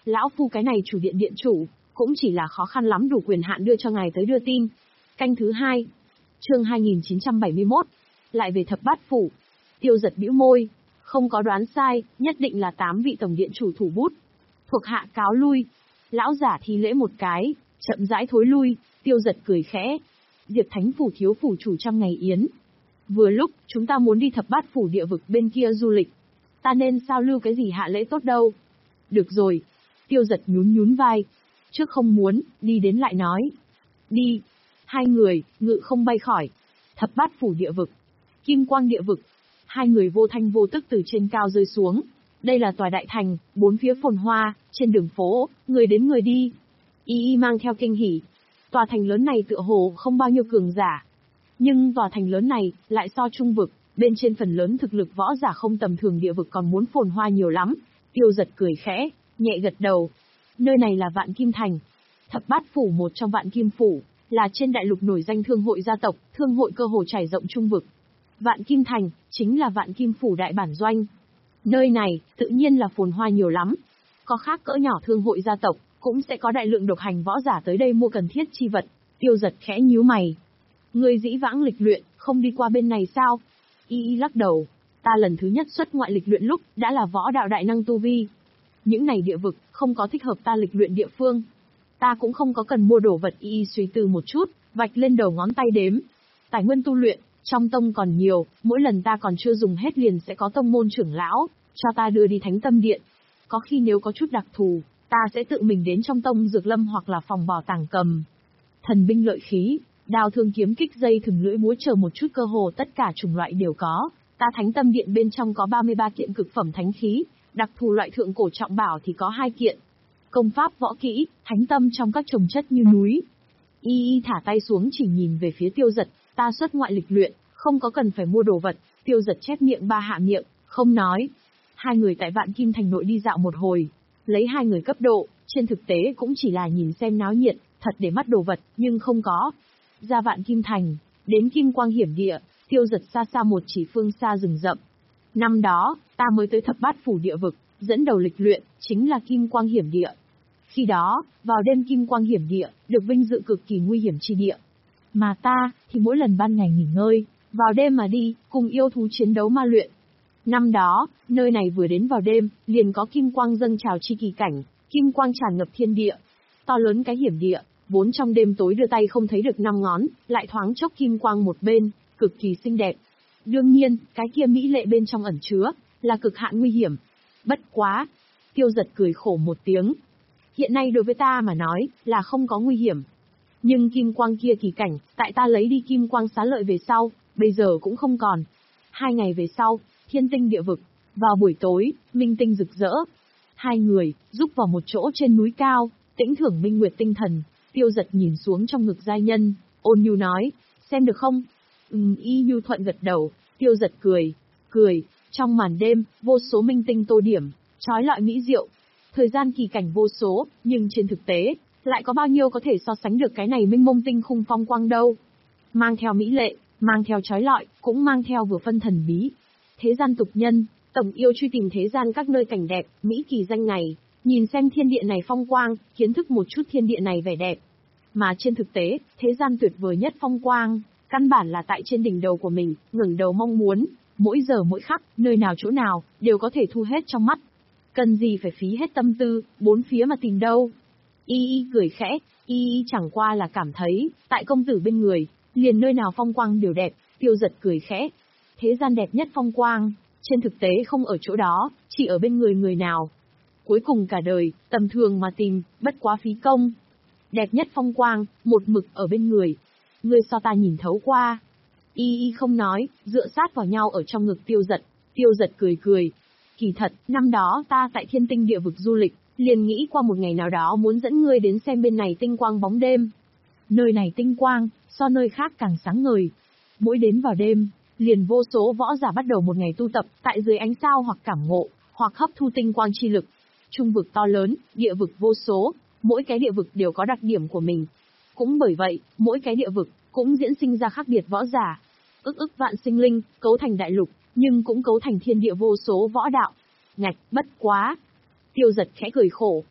Lão phu cái này chủ điện điện chủ, cũng chỉ là khó khăn lắm đủ quyền hạn đưa cho ngài tới đưa tin. Canh thứ hai. Chương hai nghìn chín trăm bảy mươi mốt. Lại về thập bát phủ. Tiêu Giật bĩu môi, không có đoán sai, nhất định là tám vị tổng điện chủ thủ bút. Thuộc hạ cáo lui. Lão giả thi lễ một cái, chậm rãi thối lui. Tiêu Giật cười khẽ. Diệp Thánh phủ thiếu phủ chủ trăm ngày yến. Vừa lúc, chúng ta muốn đi thập bát phủ địa vực bên kia du lịch. Ta nên sao lưu cái gì hạ lễ tốt đâu. Được rồi. Tiêu Giật nhún nhún vai. Trước không muốn, đi đến lại nói. Đi. Hai người, ngự không bay khỏi. Thập bát phủ địa vực. Kim quang địa vực. Hai người vô thanh vô tức từ trên cao rơi xuống. Đây là tòa đại thành, bốn phía phồn hoa, trên đường phố, người đến người đi. Y y mang theo kinh hỉ. Tòa thành lớn này tựa hồ không bao nhiêu cường giả. Nhưng tòa thành lớn này, lại so trung vực, bên trên phần lớn thực lực võ giả không tầm thường địa vực còn muốn phồn hoa nhiều lắm. Tiêu Giật cười khẽ, nhẹ gật đầu. Nơi này là Vạn Kim Thành. Thập bát phủ một trong Vạn Kim Phủ, là trên đại lục nổi danh thương hội gia tộc, thương hội cơ hồ trải rộng trung vực. Vạn Kim Thành, chính là Vạn Kim Phủ đại bản doanh. Nơi này, tự nhiên là phồn hoa nhiều lắm. Có khác cỡ nhỏ thương hội gia tộc, cũng sẽ có đại lượng độc hành võ giả tới đây mua cần thiết chi vật. Tiêu Giật khẽ nhíu mày. Người dĩ vãng lịch luyện, không đi qua bên này sao? Y y lắc đầu. Ta lần thứ nhất xuất ngoại lịch luyện lúc, đã là võ đạo đại năng tu vi. Những này địa vực, không có thích hợp ta lịch luyện địa phương. Ta cũng không có cần mua đồ vật. Y y suy tư một chút, vạch lên đầu ngón tay đếm. Tài nguyên tu luyện, trong tông còn nhiều, mỗi lần ta còn chưa dùng hết liền sẽ có tông môn trưởng lão, cho ta đưa đi Thánh Tâm Điện. Có khi nếu có chút đặc thù, ta sẽ tự mình đến trong tông dược lâm hoặc là phòng bảo tàng cầm. Thần binh lợi khí, đao thương kiếm kích dây thừng lưỡi búa chờ một chút cơ hồ tất cả chủng loại đều có. Ta Thánh Tâm Điện bên trong có ba mươi ba kiện cực phẩm thánh khí, đặc thù loại thượng cổ trọng bảo thì có hai kiện. Công pháp võ kỹ, thánh tâm trong các trồng chất như núi. Y y thả tay xuống chỉ nhìn về phía Tiêu Giật, ta xuất ngoại lịch luyện, không có cần phải mua đồ vật. Tiêu Giật chép miệng ba hạ miệng, không nói. Hai người tại Vạn Kim Thành nội đi dạo một hồi, lấy hai người cấp độ, trên thực tế cũng chỉ là nhìn xem náo nhiệt, thật để mắt đồ vật, nhưng không có. Ra Vạn Kim Thành, đến Kim Quang hiểm địa, Tiêu Giật xa xa một chỉ phương xa rừng rậm. Năm đó, ta mới tới thập bát phủ địa vực, dẫn đầu lịch luyện, chính là Kim Quang hiểm địa. Khi đó, vào đêm Kim Quang hiểm địa, được vinh dự cực kỳ nguy hiểm chi địa. Mà ta, thì mỗi lần ban ngày nghỉ ngơi, vào đêm mà đi, cùng yêu thú chiến đấu ma luyện. Năm đó, nơi này vừa đến vào đêm, liền có Kim Quang dâng trào chi kỳ cảnh, Kim Quang tràn ngập thiên địa. To lớn cái hiểm địa, vốn trong đêm tối đưa tay không thấy được năm ngón, lại thoáng chốc Kim Quang một bên, cực kỳ xinh đẹp. Đương nhiên, cái kia mỹ lệ bên trong ẩn chứa, là cực hạn nguy hiểm. Bất quá. Tiêu Giật cười khổ một tiếng. Hiện nay đối với ta mà nói, là không có nguy hiểm. Nhưng Kim Quang kia kỳ cảnh, tại ta lấy đi Kim Quang xá lợi về sau, bây giờ cũng không còn. Hai ngày về sau, thiên tinh địa vực, vào buổi tối, minh tinh rực rỡ. Hai người, rúc vào một chỗ trên núi cao, tĩnh thưởng minh nguyệt tinh thần. Tiêu Giật nhìn xuống trong ngực giai nhân, ôn nhu nói, xem được không? Ừm, y nhu thuận gật đầu. Tiêu Giật cười, cười, trong màn đêm, vô số minh tinh tô điểm, trói lọi mỹ diệu. Thời gian kỳ cảnh vô số, nhưng trên thực tế, lại có bao nhiêu có thể so sánh được cái này minh mông tinh khung phong quang đâu. Mang theo mỹ lệ, mang theo trói lọi, cũng mang theo vừa phân thần bí. Thế gian tục nhân, tổng yêu truy tìm thế gian các nơi cảnh đẹp, mỹ kỳ danh này, nhìn xem thiên địa này phong quang, kiến thức một chút thiên địa này vẻ đẹp. Mà trên thực tế, thế gian tuyệt vời nhất phong quang, căn bản là tại trên đỉnh đầu của mình, ngẩng đầu mong muốn, mỗi giờ mỗi khắc, nơi nào chỗ nào, đều có thể thu hết trong mắt. Cần gì phải phí hết tâm tư, bốn phía mà tìm đâu. Y y cười khẽ, y y chẳng qua là cảm thấy, tại công tử bên người, liền nơi nào phong quang đều đẹp. Tiêu Giật cười khẽ. Thế gian đẹp nhất phong quang, trên thực tế không ở chỗ đó, chỉ ở bên người người nào. Cuối cùng cả đời, tầm thường mà tìm, bất quá phí công. Đẹp nhất phong quang, một mực ở bên người. Người so ta nhìn thấu qua. Y y không nói, dựa sát vào nhau ở trong ngực Tiêu Giật. Tiêu Giật cười cười. Kỳ thật, năm đó ta tại thiên tinh địa vực du lịch, liền nghĩ qua một ngày nào đó muốn dẫn ngươi đến xem bên này tinh quang bóng đêm. Nơi này tinh quang, so nơi khác càng sáng ngời. Mỗi đến vào đêm, liền vô số võ giả bắt đầu một ngày tu tập, tại dưới ánh sao hoặc cảm ngộ, hoặc hấp thu tinh quang chi lực. Trung vực to lớn, địa vực vô số, mỗi cái địa vực đều có đặc điểm của mình. Cũng bởi vậy, mỗi cái địa vực, cũng diễn sinh ra khác biệt võ giả. Ức ức vạn sinh linh, cấu thành đại lục, nhưng cũng cấu thành thiên địa vô số võ đạo. Ngạch, bất quá. Tiêu Giật khẽ cười khổ.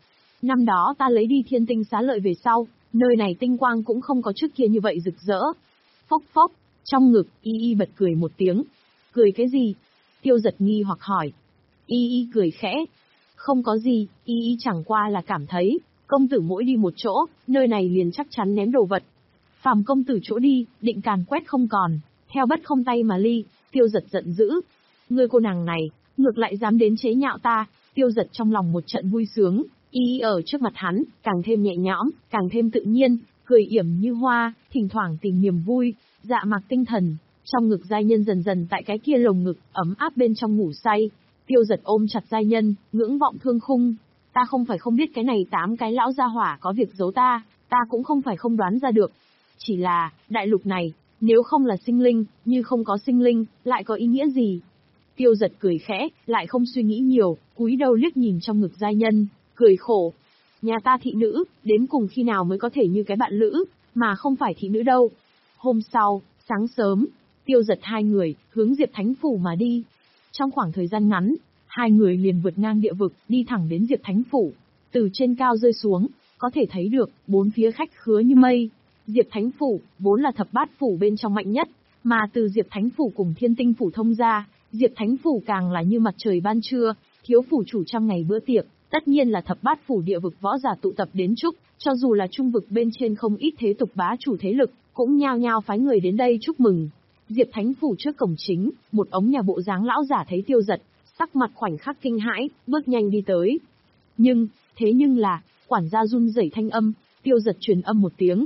Năm đó ta lấy đi thiên tinh xá lợi về sau, nơi này tinh quang cũng không có trước kia như vậy rực rỡ. Phốc phốc, trong ngực, y y bật cười một tiếng. Cười cái gì? Tiêu Giật nghi hoặc hỏi. Y y cười khẽ. Không có gì, y y chẳng qua là cảm thấy, công tử mỗi đi một chỗ, nơi này liền chắc chắn ném đồ vật. Phàm công tử chỗ đi, định càn quét không còn, theo bất không tay mà ly. Tiêu Giật giận dữ. Ngươi cô nàng này, ngược lại dám đến chế nhạo ta. Tiêu Giật trong lòng một trận vui sướng, y y ở trước mặt hắn, càng thêm nhẹ nhõm, càng thêm tự nhiên, cười yểm như hoa, thỉnh thoảng tìm niềm vui, dạ mạc tinh thần. Trong ngực giai nhân dần dần tại cái kia lồng ngực, ấm áp bên trong ngủ say. Tiêu Giật ôm chặt giai nhân, ngưỡng vọng thương khung. Ta không phải không biết cái này tám cái lão gia hỏa có việc giấu ta, ta cũng không phải không đoán ra được. Chỉ là, đại lục này, nếu không là sinh linh, như không có sinh linh, lại có ý nghĩa gì? Tiêu Giật cười khẽ, lại không suy nghĩ nhiều, cúi đầu liếc nhìn trong ngực giai nhân, cười khổ. Nhà ta thị nữ, đến cùng khi nào mới có thể như cái bạn lữ, mà không phải thị nữ đâu. Hôm sau, sáng sớm, Tiêu Giật hai người, hướng Diệp Thánh Phủ mà đi. Trong khoảng thời gian ngắn, hai người liền vượt ngang địa vực, đi thẳng đến Diệp Thánh Phủ. Từ trên cao rơi xuống, có thể thấy được, bốn phía khách khứa như mây. Diệp Thánh Phủ, vốn là thập bát phủ bên trong mạnh nhất, mà từ Diệp Thánh Phủ cùng Thiên Tinh Phủ thông ra, Diệp Thánh Phủ càng là như mặt trời ban trưa, thiếu phủ chủ trăm ngày bữa tiệc, tất nhiên là thập bát phủ địa vực võ giả tụ tập đến chúc, cho dù là trung vực bên trên không ít thế tục bá chủ thế lực, cũng nhao nhao phái người đến đây chúc mừng. Diệp Thánh Phủ trước cổng chính, một ống nhà bộ dáng lão giả thấy Tiêu Giật, sắc mặt khoảnh khắc kinh hãi, bước nhanh đi tới. Nhưng, thế nhưng là, quản gia run rẩy thanh âm, Tiêu Giật truyền âm một tiếng.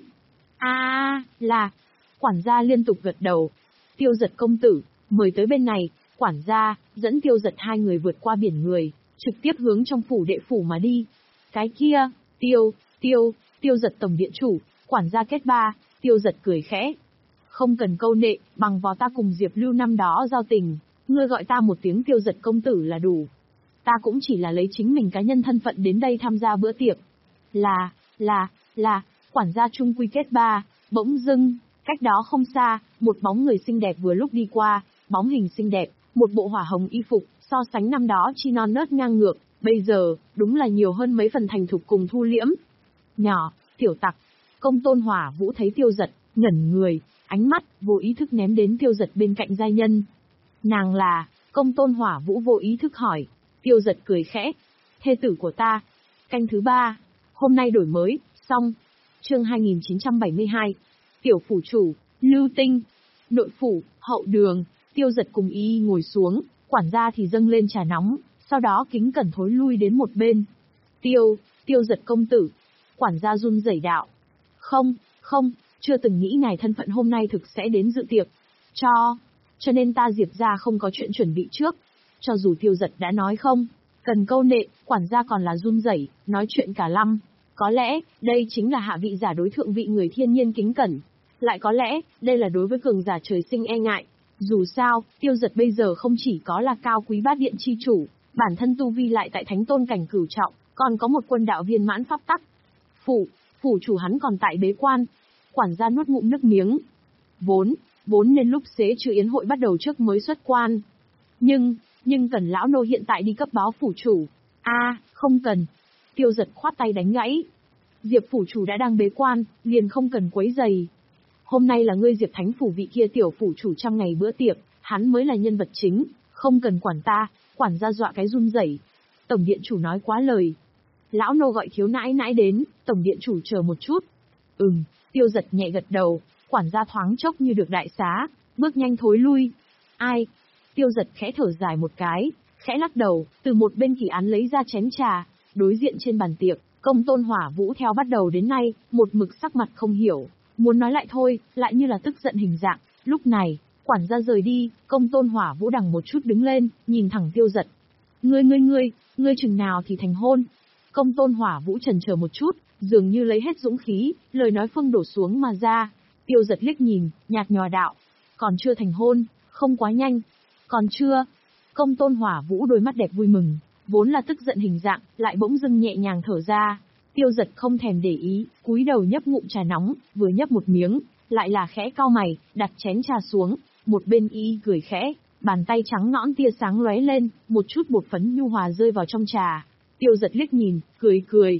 A, là, quản gia liên tục gật đầu. Tiêu Giật công tử, mời tới bên này. Quản gia, dẫn Tiêu Giật hai người vượt qua biển người, trực tiếp hướng trong phủ đệ phủ mà đi. Cái kia, Tiêu, Tiêu, Tiêu Giật tổng điện chủ, quản gia kết ba. Tiêu Giật cười khẽ. Không cần câu nệ, bằng vào ta cùng Diệp Lưu năm đó giao tình, ngươi gọi ta một tiếng Tiêu Giật công tử là đủ. Ta cũng chỉ là lấy chính mình cá nhân thân phận đến đây tham gia bữa tiệc. Là, là, là, quản gia trung quy kết ba. Bỗng dưng, cách đó không xa, một bóng người xinh đẹp vừa lúc đi qua, bóng hình xinh đẹp, một bộ hỏa hồng y phục, so sánh năm đó chi non nớt ngang ngược, bây giờ, đúng là nhiều hơn mấy phần thành thục cùng thu liễm. Nhỏ, tiểu tặc, Công Tôn Hỏa Vũ thấy Tiêu Giật, ngẩn người, ánh mắt, vô ý thức ném đến Tiêu Giật bên cạnh giai nhân. Nàng là, Công Tôn Hỏa Vũ vô ý thức hỏi. Tiêu Giật cười khẽ. Thê tử của ta. Canh thứ ba. Hôm nay đổi mới, xong. Chương hai nghìn chín trăm bảy mươi hai. Tiểu phủ chủ, Lưu Tinh. Nội phủ, hậu đường. Tiêu Giật cùng y ngồi xuống, quản gia thì dâng lên trà nóng, sau đó kính cẩn thối lui đến một bên. Tiêu, Tiêu Giật công tử. Quản gia run rẩy đạo. Không, không, chưa từng nghĩ ngài thân phận hôm nay thực sẽ đến dự tiệc. Cho, cho nên ta Diệp gia không có chuyện chuẩn bị trước. Cho dù Tiêu Giật đã nói không, cần câu nệ, quản gia còn là run rẩy, nói chuyện cả lăm. Có lẽ, đây chính là hạ vị giả đối thượng vị người thiên nhiên kính cẩn. Lại có lẽ, đây là đối với cường giả trời sinh e ngại. Dù sao, Tiêu Giật bây giờ không chỉ có là cao quý bát điện chi chủ, bản thân tu vi lại tại thánh tôn cảnh cửu trọng, còn có một quân đạo viên mãn pháp tắc. Phủ, phủ chủ hắn còn tại bế quan. Quản gia nuốt ngụm nước miếng. Vốn, vốn nên lúc xế trừ yến hội bắt đầu trước mới xuất quan. Nhưng, nhưng cần lão nô hiện tại đi cấp báo phủ chủ. A, à, không cần. Tiêu Giật khoát tay đánh gãy. Diệp phủ chủ đã đang bế quan, liền không cần quấy giày. Hôm nay là ngươi Diệp Thánh Phủ vị kia tiểu phủ chủ trăm ngày bữa tiệc, hắn mới là nhân vật chính, không cần quản ta. Quản gia dọa cái run rẩy. Tổng điện chủ nói quá lời. Lão nô gọi thiếu nãi nãi đến, tổng điện chủ chờ một chút. Ừm, Tiêu Giật nhẹ gật đầu, quản gia thoáng chốc như được đại xá, bước nhanh thối lui. Ai? Tiêu Giật khẽ thở dài một cái, khẽ lắc đầu, từ một bên kỳ án lấy ra chén trà, đối diện trên bàn tiệc, Công Tôn Hỏa Vũ theo bắt đầu đến nay, một mực sắc mặt không hiểu, muốn nói lại thôi, lại như là tức giận hình dạng. Lúc này, quản gia rời đi, Công Tôn Hỏa Vũ đằng một chút đứng lên, nhìn thẳng Tiêu Giật. Ngươi ngươi ngươi, ngươi chừng nào thì thành hôn? Công Tôn Hỏa Vũ chần chờ một chút, dường như lấy hết dũng khí, lời nói phương đổ xuống mà ra. Tiêu Giật liếc nhìn, nhạt nhòa đạo. Còn chưa thành hôn, không quá nhanh. Còn chưa. Công Tôn Hỏa Vũ đôi mắt đẹp vui mừng, vốn là tức giận hình dạng, lại bỗng dưng nhẹ nhàng thở ra. Tiêu Giật không thèm để ý, cúi đầu nhấp ngụm trà nóng, vừa nhấp một miếng, lại là khẽ cau mày, đặt chén trà xuống, một bên y cười khẽ, bàn tay trắng nõn tia sáng lóe lên, một chút bột phấn nhu hòa rơi vào trong trà. Tiêu Giật liếc nhìn, cười cười.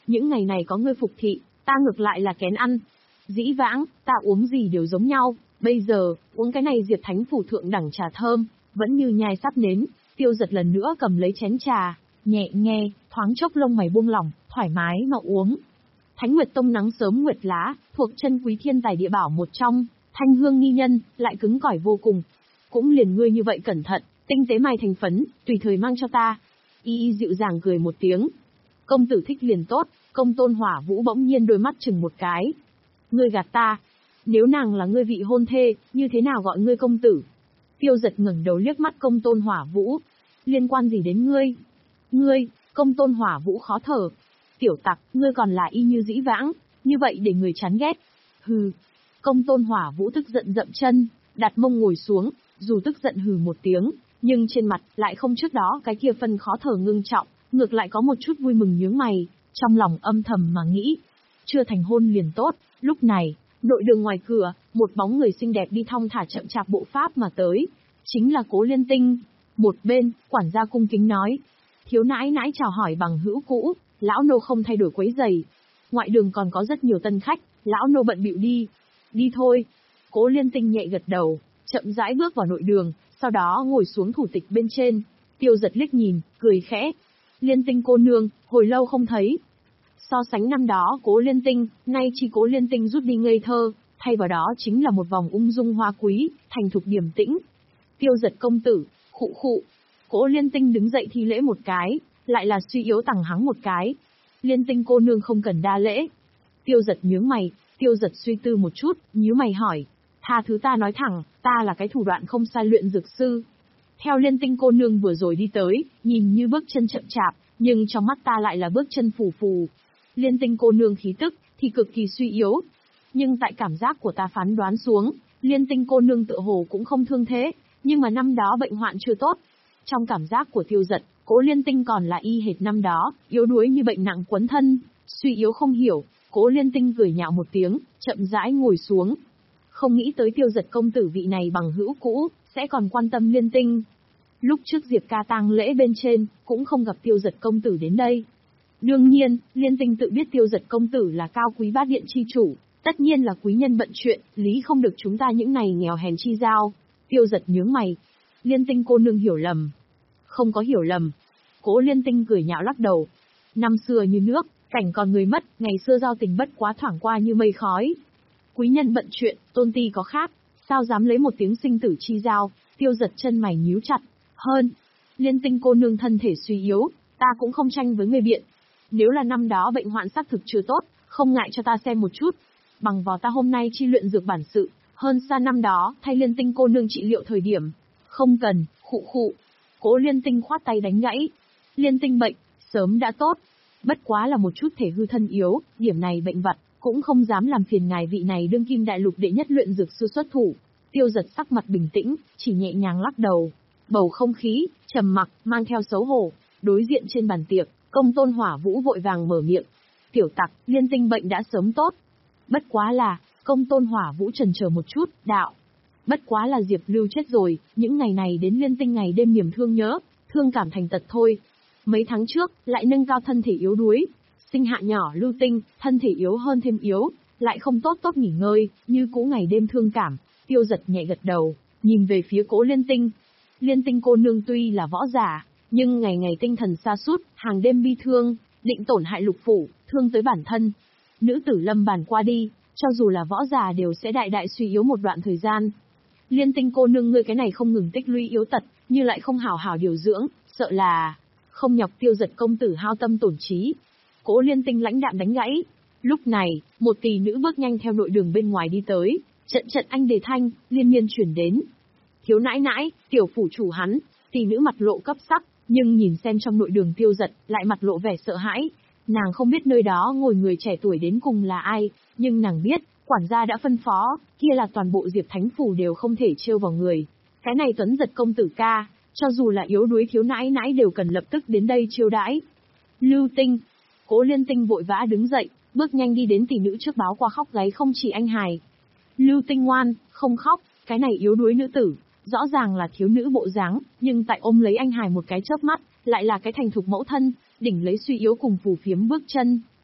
Những ngày này có ngươi phục thị, ta ngược lại là kén ăn. Dĩ vãng, ta uống gì đều giống nhau, bây giờ, uống cái này Diệp Thánh phủ thượng đẳng trà thơm, vẫn như nhai sắp nến. Tiêu Giật lần nữa cầm lấy chén trà, nhẹ nghe, thoáng chốc lông mày buông lỏng, thoải mái mà uống. Thánh Nguyệt Tông nắng sớm nguyệt lá, thuộc chân quý thiên tài địa bảo một trong, thanh hương nghi nhân, lại cứng cỏi vô cùng. Cũng liền ngươi như vậy cẩn thận, tinh tế mài thành phấn, tùy thời mang cho ta. Y y dịu dàng cười một tiếng. Công tử thích liền tốt. Công Tôn Hỏa Vũ bỗng nhiên đôi mắt chừng một cái. Ngươi gạt ta. Nếu nàng là ngươi vị hôn thê, như thế nào gọi ngươi công tử? Tiêu Giật ngẩng đầu liếc mắt Công Tôn Hỏa Vũ. Liên quan gì đến ngươi? Ngươi, Công Tôn Hỏa Vũ khó thở. Tiểu tặc, ngươi còn là y như dĩ vãng, như vậy để người chán ghét. Hừ. Công Tôn Hỏa Vũ tức giận dậm chân, đặt mông ngồi xuống, dù tức giận hừ một tiếng, nhưng trên mặt lại không trước đó cái kia phân khó thở ngưng trọng, ngược lại có một chút vui mừng nhướng mày, trong lòng âm thầm mà nghĩ. Chưa thành hôn liền tốt. Lúc này, nội đường ngoài cửa, một bóng người xinh đẹp đi thong thả chậm chạp bộ pháp mà tới. Chính là Cố Liên Tinh. Một bên, quản gia cung kính nói. Thiếu nãi nãi chào hỏi bằng hữu cũ, lão nô không thay đổi quấy giày. Ngoại đường còn có rất nhiều tân khách, lão nô bận bịu đi. Đi thôi. Cố Liên Tinh nhẹ gật đầu, chậm rãi bước vào nội đường, sau đó ngồi xuống thủ tịch bên trên. Tiêu Giật liếc nhìn, cười khẽ. Liên Tinh cô nương, hồi lâu không thấy. So sánh năm đó Cố Liên Tinh, nay chi Cố Liên Tinh rút đi ngây thơ, thay vào đó chính là một vòng ung dung hoa quý, thành thục điềm tĩnh. Tiêu Giật công tử, khụ khụ. Cố Liên Tinh đứng dậy thi lễ một cái, lại là suy yếu tằng hắng một cái. Liên Tinh cô nương không cần đa lễ. Tiêu Giật nhướng mày, Tiêu Giật suy tư một chút, nhíu mày hỏi. Tha thứ ta nói thẳng, ta là cái thủ đoạn không sai luyện dược sư. Theo Liên Tinh cô nương vừa rồi đi tới, nhìn như bước chân chậm chạp, nhưng trong mắt ta lại là bước chân phù phù. Liên Tinh cô nương khí tức thì cực kỳ suy yếu, nhưng tại cảm giác của ta phán đoán xuống, Liên Tinh cô nương tựa hồ cũng không thương thế, nhưng mà năm đó bệnh hoạn chưa tốt. Trong cảm giác của Tiêu Giật, Cố Liên Tinh còn là y hệt năm đó, yếu đuối như bệnh nặng quấn thân, suy yếu không hiểu. Cố Liên Tinh cười nhạo một tiếng, chậm rãi ngồi xuống. Không nghĩ tới Tiêu Giật công tử vị này bằng hữu cũ, sẽ còn quan tâm Liên Tinh. Lúc trước Diệp ca tang lễ bên trên, cũng không gặp Tiêu Giật công tử đến đây. Đương nhiên, Liên Tinh tự biết Tiêu Giật công tử là cao quý bát điện chi chủ, tất nhiên là quý nhân bận chuyện, lý không được chúng ta những này nghèo hèn chi giao. Tiêu Giật nhướng mày. Liên Tinh cô nương hiểu lầm. Không có hiểu lầm. Cố Liên Tinh cười nhạo lắc đầu. Năm xưa như nước, cảnh còn người mất, ngày xưa giao tình bất quá thoảng qua như mây khói. Quý nhân bận chuyện, tôn ti có khác, sao dám lấy một tiếng sinh tử chi giao? Tiêu Giật chân mày nhíu chặt. Hơn, Liên Tinh cô nương thân thể suy yếu, ta cũng không tranh với người biện. Nếu là năm đó bệnh hoạn xác thực chưa tốt, không ngại cho ta xem một chút. Bằng vào ta hôm nay chi luyện dược bản sự, hơn xa năm đó, thay Liên Tinh cô nương trị liệu thời điểm. Không cần, khụ khụ. Cố Liên Tinh khoát tay đánh gãy. Liên Tinh bệnh, sớm đã tốt. Bất quá là một chút thể hư thân yếu, điểm này bệnh vặt, cũng không dám làm phiền ngài vị này đương kim đại lục đệ nhất luyện dược sư xuất thủ. Tiêu Giật sắc mặt bình tĩnh, chỉ nhẹ nhàng lắc đầu. Bầu không khí, trầm mặc, mang theo xấu hổ. Đối diện trên bàn tiệc, Công Tôn Hỏa Vũ vội vàng mở miệng. Tiểu tặc, Liên Tinh bệnh đã sớm tốt. Bất quá là, Công Tôn Hỏa Vũ chần chờ một chút, đạo. Bất quá là Diệp Lưu chết rồi, những ngày này đến Liên Tinh ngày đêm niềm thương nhớ, thương cảm thành tật thôi. Mấy tháng trước, lại nâng cao thân thể yếu đuối. Sinh hạ nhỏ Lưu Tinh, thân thể yếu hơn thêm yếu, lại không tốt tốt nghỉ ngơi, như cũ ngày đêm thương cảm. Tiêu Giật nhẹ gật đầu, nhìn về phía Cố Liên Tinh. Liên Tinh cô nương tuy là võ giả, nhưng ngày ngày tinh thần sa sút, hàng đêm bi thương, định tổn hại lục phủ, thương tới bản thân. Nữ tử lâm bàn qua đi, cho dù là võ giả đều sẽ đại đại suy yếu một đoạn thời gian. Liên Tinh cô nương ngươi cái này không ngừng tích lũy yếu tật, như lại không hảo hảo điều dưỡng, sợ là không nhọc Tiêu Giật công tử hao tâm tổn trí. Cố Liên Tinh lãnh đạm đánh gãy. Lúc này, một tỷ nữ bước nhanh theo nội đường bên ngoài đi tới, trận trận anh đề thanh, liên miên chuyển đến. Thiếu nãi nãi, tiểu phủ chủ hắn. Tỷ nữ mặt lộ cấp sắc, nhưng nhìn xem trong nội đường Tiêu Giật, lại mặt lộ vẻ sợ hãi. Nàng không biết nơi đó ngồi người trẻ tuổi đến cùng là ai, nhưng nàng biết, quản gia đã phân phó, kia là toàn bộ Diệp Thánh phủ đều không thể trêu vào người. Cái này Tuấn Giật công tử ca, cho dù là yếu đuối thiếu nãi nãi đều cần lập tức đến đây chiêu đãi. Lưu Tinh. Cố Liên Tinh vội vã đứng dậy, bước nhanh đi đến tỷ nữ trước báo qua khóc gáy không chỉ anh hài. Lưu Tinh ngoan, không khóc, cái này yếu đuối nữ tử, rõ ràng là thiếu nữ bộ dáng, nhưng tại ôm lấy anh hài một cái chớp mắt, lại là cái thành thục mẫu thân, đỉnh lấy suy yếu cùng phù phiếm bước chân.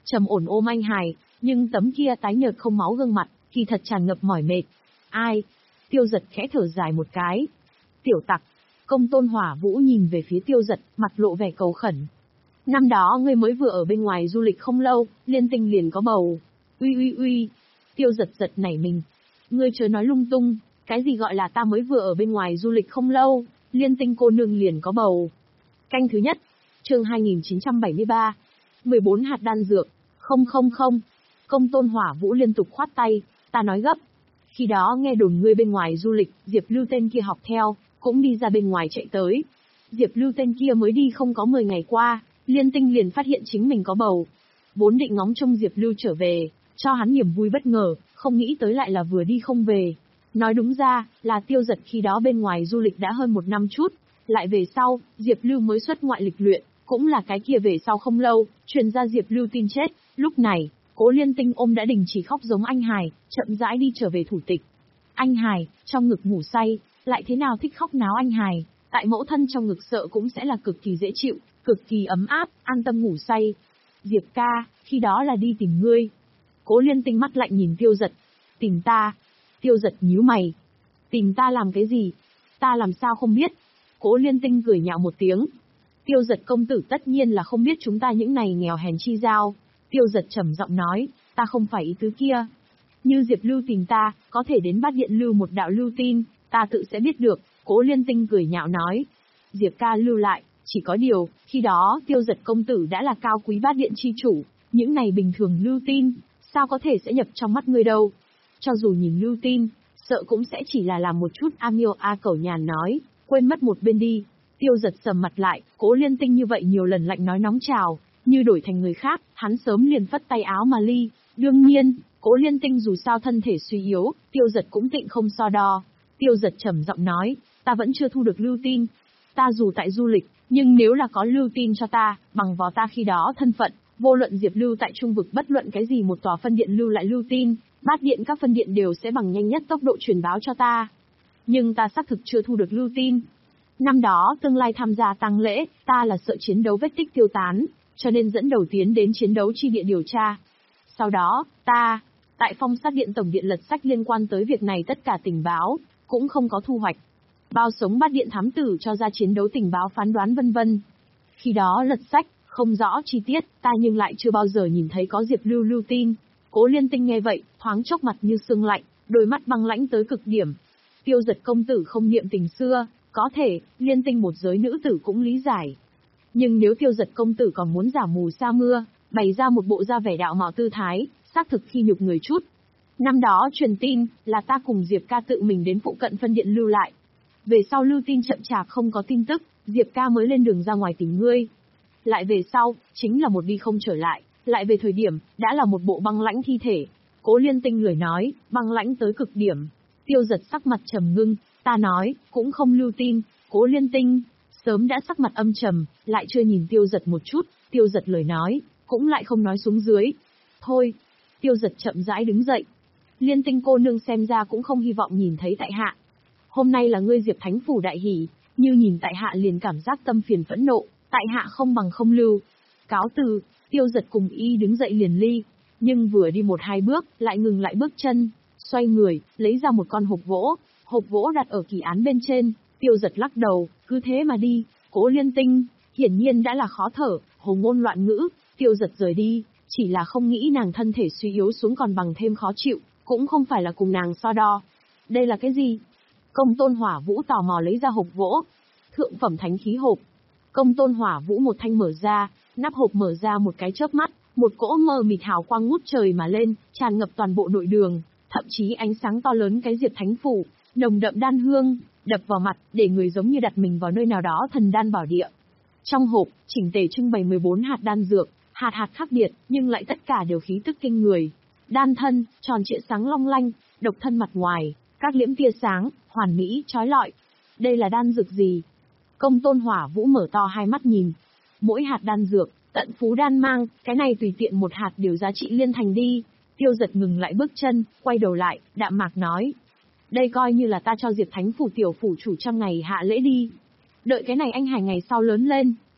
trầm ổn ôm anh Hải, nhưng tấm kia tái nhợt không máu gương mặt, kỳ thật tràn ngập mỏi mệt. Ai? Tiêu Dật khẽ thở dài một cái. Tiểu tặc. Công Tôn Hỏa Vũ nhìn về phía Tiêu Dật, mặt lộ vẻ cầu khẩn. Năm đó ngươi mới vừa ở bên ngoài du lịch không lâu, Liên Tinh liền có bầu. Uy uy uy. Tiêu Dật giật nảy mình. Ngươi chớ nói lung tung, cái gì gọi là ta mới vừa ở bên ngoài du lịch không lâu, Liên Tinh cô nương liền có bầu. Canh thứ nhất, chương hai nghìn chín trăm bảy mươi ba, mười bốn hạt đan dược, không không không. Công Tôn Hỏa Vũ liên tục khoát tay, ta nói gấp. Khi đó nghe đồn ngươi bên ngoài du lịch, Diệp Lưu tên kia học theo, cũng đi ra bên ngoài chạy tới. Diệp Lưu tên kia mới đi không có mười ngày qua, Liên Tinh liền phát hiện chính mình có bầu. Vốn định ngóng trông Diệp Lưu trở về, cho hắn niềm vui bất ngờ, không nghĩ tới lại là vừa đi không về. Nói đúng ra, là Tiêu Dật khi đó bên ngoài du lịch đã hơn một năm chút, lại về sau, Diệp Lưu mới xuất ngoại lịch luyện, cũng là cái kia về sau không lâu, truyền ra Diệp Lưu tin chết, lúc này, Cố Liên Tinh ôm đã đình chỉ khóc giống anh Hải, chậm rãi đi trở về thủ tịch. Anh Hải, trong ngực ngủ say, lại thế nào thích khóc náo anh Hải, tại mẫu thân trong ngực sợ cũng sẽ là cực kỳ dễ chịu, cực kỳ ấm áp, an tâm ngủ say. Diệp ca, khi đó là đi tìm ngươi. Cố Liên Tinh mắt lạnh nhìn Tiêu Dật. Tìm ta? Tiêu Dật nhíu mày. Tìm ta làm cái gì? Ta làm sao không biết? Cố Liên Tinh cười nhạo một tiếng. Tiêu Dật công tử tất nhiên là không biết chúng ta những này nghèo hèn chi giao. Tiêu Dật trầm giọng nói, ta không phải ý tứ kia. Như Diệp Lưu tìm ta, có thể đến Bát Điện lưu một đạo lưu tin, ta tự sẽ biết được. Cố Liên Tinh cười nhạo nói. Diệp ca lưu lại, chỉ có điều, khi đó Tiêu Dật công tử đã là cao quý Bát Điện chi chủ, những này bình thường lưu tin, sao có thể sẽ nhập trong mắt ngươi đâu. Cho dù nhìn lưu tin, sợ cũng sẽ chỉ là làm một chút a miêu a cẩu nhàn nói, quên mất một bên đi. Tiêu Dật sầm mặt lại, Cố Liên Tinh như vậy nhiều lần lạnh nói nóng chào, như đổi thành người khác, hắn sớm liền phất tay áo mà ly. Đương nhiên, Cố Liên Tinh dù sao thân thể suy yếu, Tiêu Dật cũng tịnh không so đo. Tiêu Dật trầm giọng nói, ta vẫn chưa thu được lưu tin. Ta dù tại du lịch, nhưng nếu là có lưu tin cho ta, bằng vào ta khi đó thân phận, vô luận Diệp Lưu tại trung vực bất luận cái gì một tòa phân điện lưu lại lưu tin, Bát Điện các phân điện đều sẽ bằng nhanh nhất tốc độ truyền báo cho ta. Nhưng ta xác thực chưa thu được lưu tin. Năm đó tương lai tham gia tang lễ, ta là sợ chiến đấu vết tích tiêu tán, cho nên dẫn đầu tiến đến chiến đấu chi địa điều tra. Sau đó, ta, tại Phong Sát Điện tổng điện lật sách liên quan tới việc này tất cả tình báo, cũng không có thu hoạch. Bao sống Bát Điện thám tử cho ra chiến đấu tình báo phán đoán vân vân. Khi đó lật sách, không rõ chi tiết, ta nhưng lại chưa bao giờ nhìn thấy có Diệp Lưu lưu tin. Cố Liên Tinh nghe vậy, thoáng chốc mặt như sương lạnh, đôi mắt băng lãnh tới cực điểm. Tiêu Dật công tử không niệm tình xưa, có thể, Liên Tinh một giới nữ tử cũng lý giải. Nhưng nếu Tiêu Dật công tử còn muốn giả mù sa mưa, bày ra một bộ da vẻ đạo mạo tư thái, xác thực khi nhục người chút. Năm đó truyền tin, là ta cùng Diệp ca tự mình đến phụ cận phân điện lưu lại. Về sau lưu tin chậm chạp không có tin tức, Diệp ca mới lên đường ra ngoài tìm ngươi. Lại về sau, chính là một đi không trở lại, lại về thời điểm, đã là một bộ băng lãnh thi thể. Cố Liên Tinh lười nói, băng lãnh tới cực điểm. Tiêu Dật sắc mặt trầm ngưng, ta nói, cũng không lưu tin. Cố Liên Tinh, sớm đã sắc mặt âm trầm, lại chưa nhìn Tiêu Dật một chút, Tiêu Dật lời nói, cũng lại không nói xuống dưới. Thôi, Tiêu Dật chậm rãi đứng dậy. Liên Tinh cô nương xem ra cũng không hy vọng nhìn thấy tại hạ. Hôm nay là ngươi Diệp Thánh Phủ đại hỷ, như nhìn tại hạ liền cảm giác tâm phiền phẫn nộ, tại hạ không bằng không lưu. Cáo từ, Tiêu Dật cùng y đứng dậy liền ly, nhưng vừa đi một hai bước, lại ngừng lại bước chân, xoay người, lấy ra một con hộp gỗ, hộp gỗ đặt ở kỳ án bên trên, Tiêu Dật lắc đầu, cứ thế mà đi. Cố Liên Tinh, hiển nhiên đã là khó thở, hồ ngôn loạn ngữ, Tiêu Dật rời đi, chỉ là không nghĩ nàng thân thể suy yếu xuống còn bằng thêm khó chịu, cũng không phải là cùng nàng so đo. Đây là cái gì? Công Tôn Hỏa Vũ tò mò lấy ra hộp gỗ. Thượng phẩm thánh khí hộp. Công Tôn Hỏa Vũ một thanh mở ra, nắp hộp mở ra một cái chớp mắt, một cỗ mờ mịt hào quang ngút trời mà lên, tràn ngập toàn bộ nội đường, thậm chí ánh sáng to lớn cái Diệp Thánh Phủ, nồng đậm đan hương, đập vào mặt, để người giống như đặt mình vào nơi nào đó thần đan bảo địa. Trong hộp, chỉnh tề trưng bày mười bốn hạt đan dược, hạt hạt khác biệt, nhưng lại tất cả đều khí tức kinh người. Đan thân, tròn trịa sáng long lanh, độc thân mặt ngoài, các liễm tia sáng, hoàn mỹ, chói lọi. Đây là đan dược gì? Công Tôn Hỏa Vũ mở to hai mắt nhìn. Mỗi hạt đan dược, tận phú đan mang, cái này tùy tiện một hạt đều giá trị liên thành đi. Tiêu Dật ngừng lại bước chân, quay đầu lại, đạm mạc nói. Đây coi như là ta cho Diệp Thánh Phủ tiểu phủ chủ trăm ngày hạ lễ đi. Đợi cái này anh Hải ngày sau lớn lên,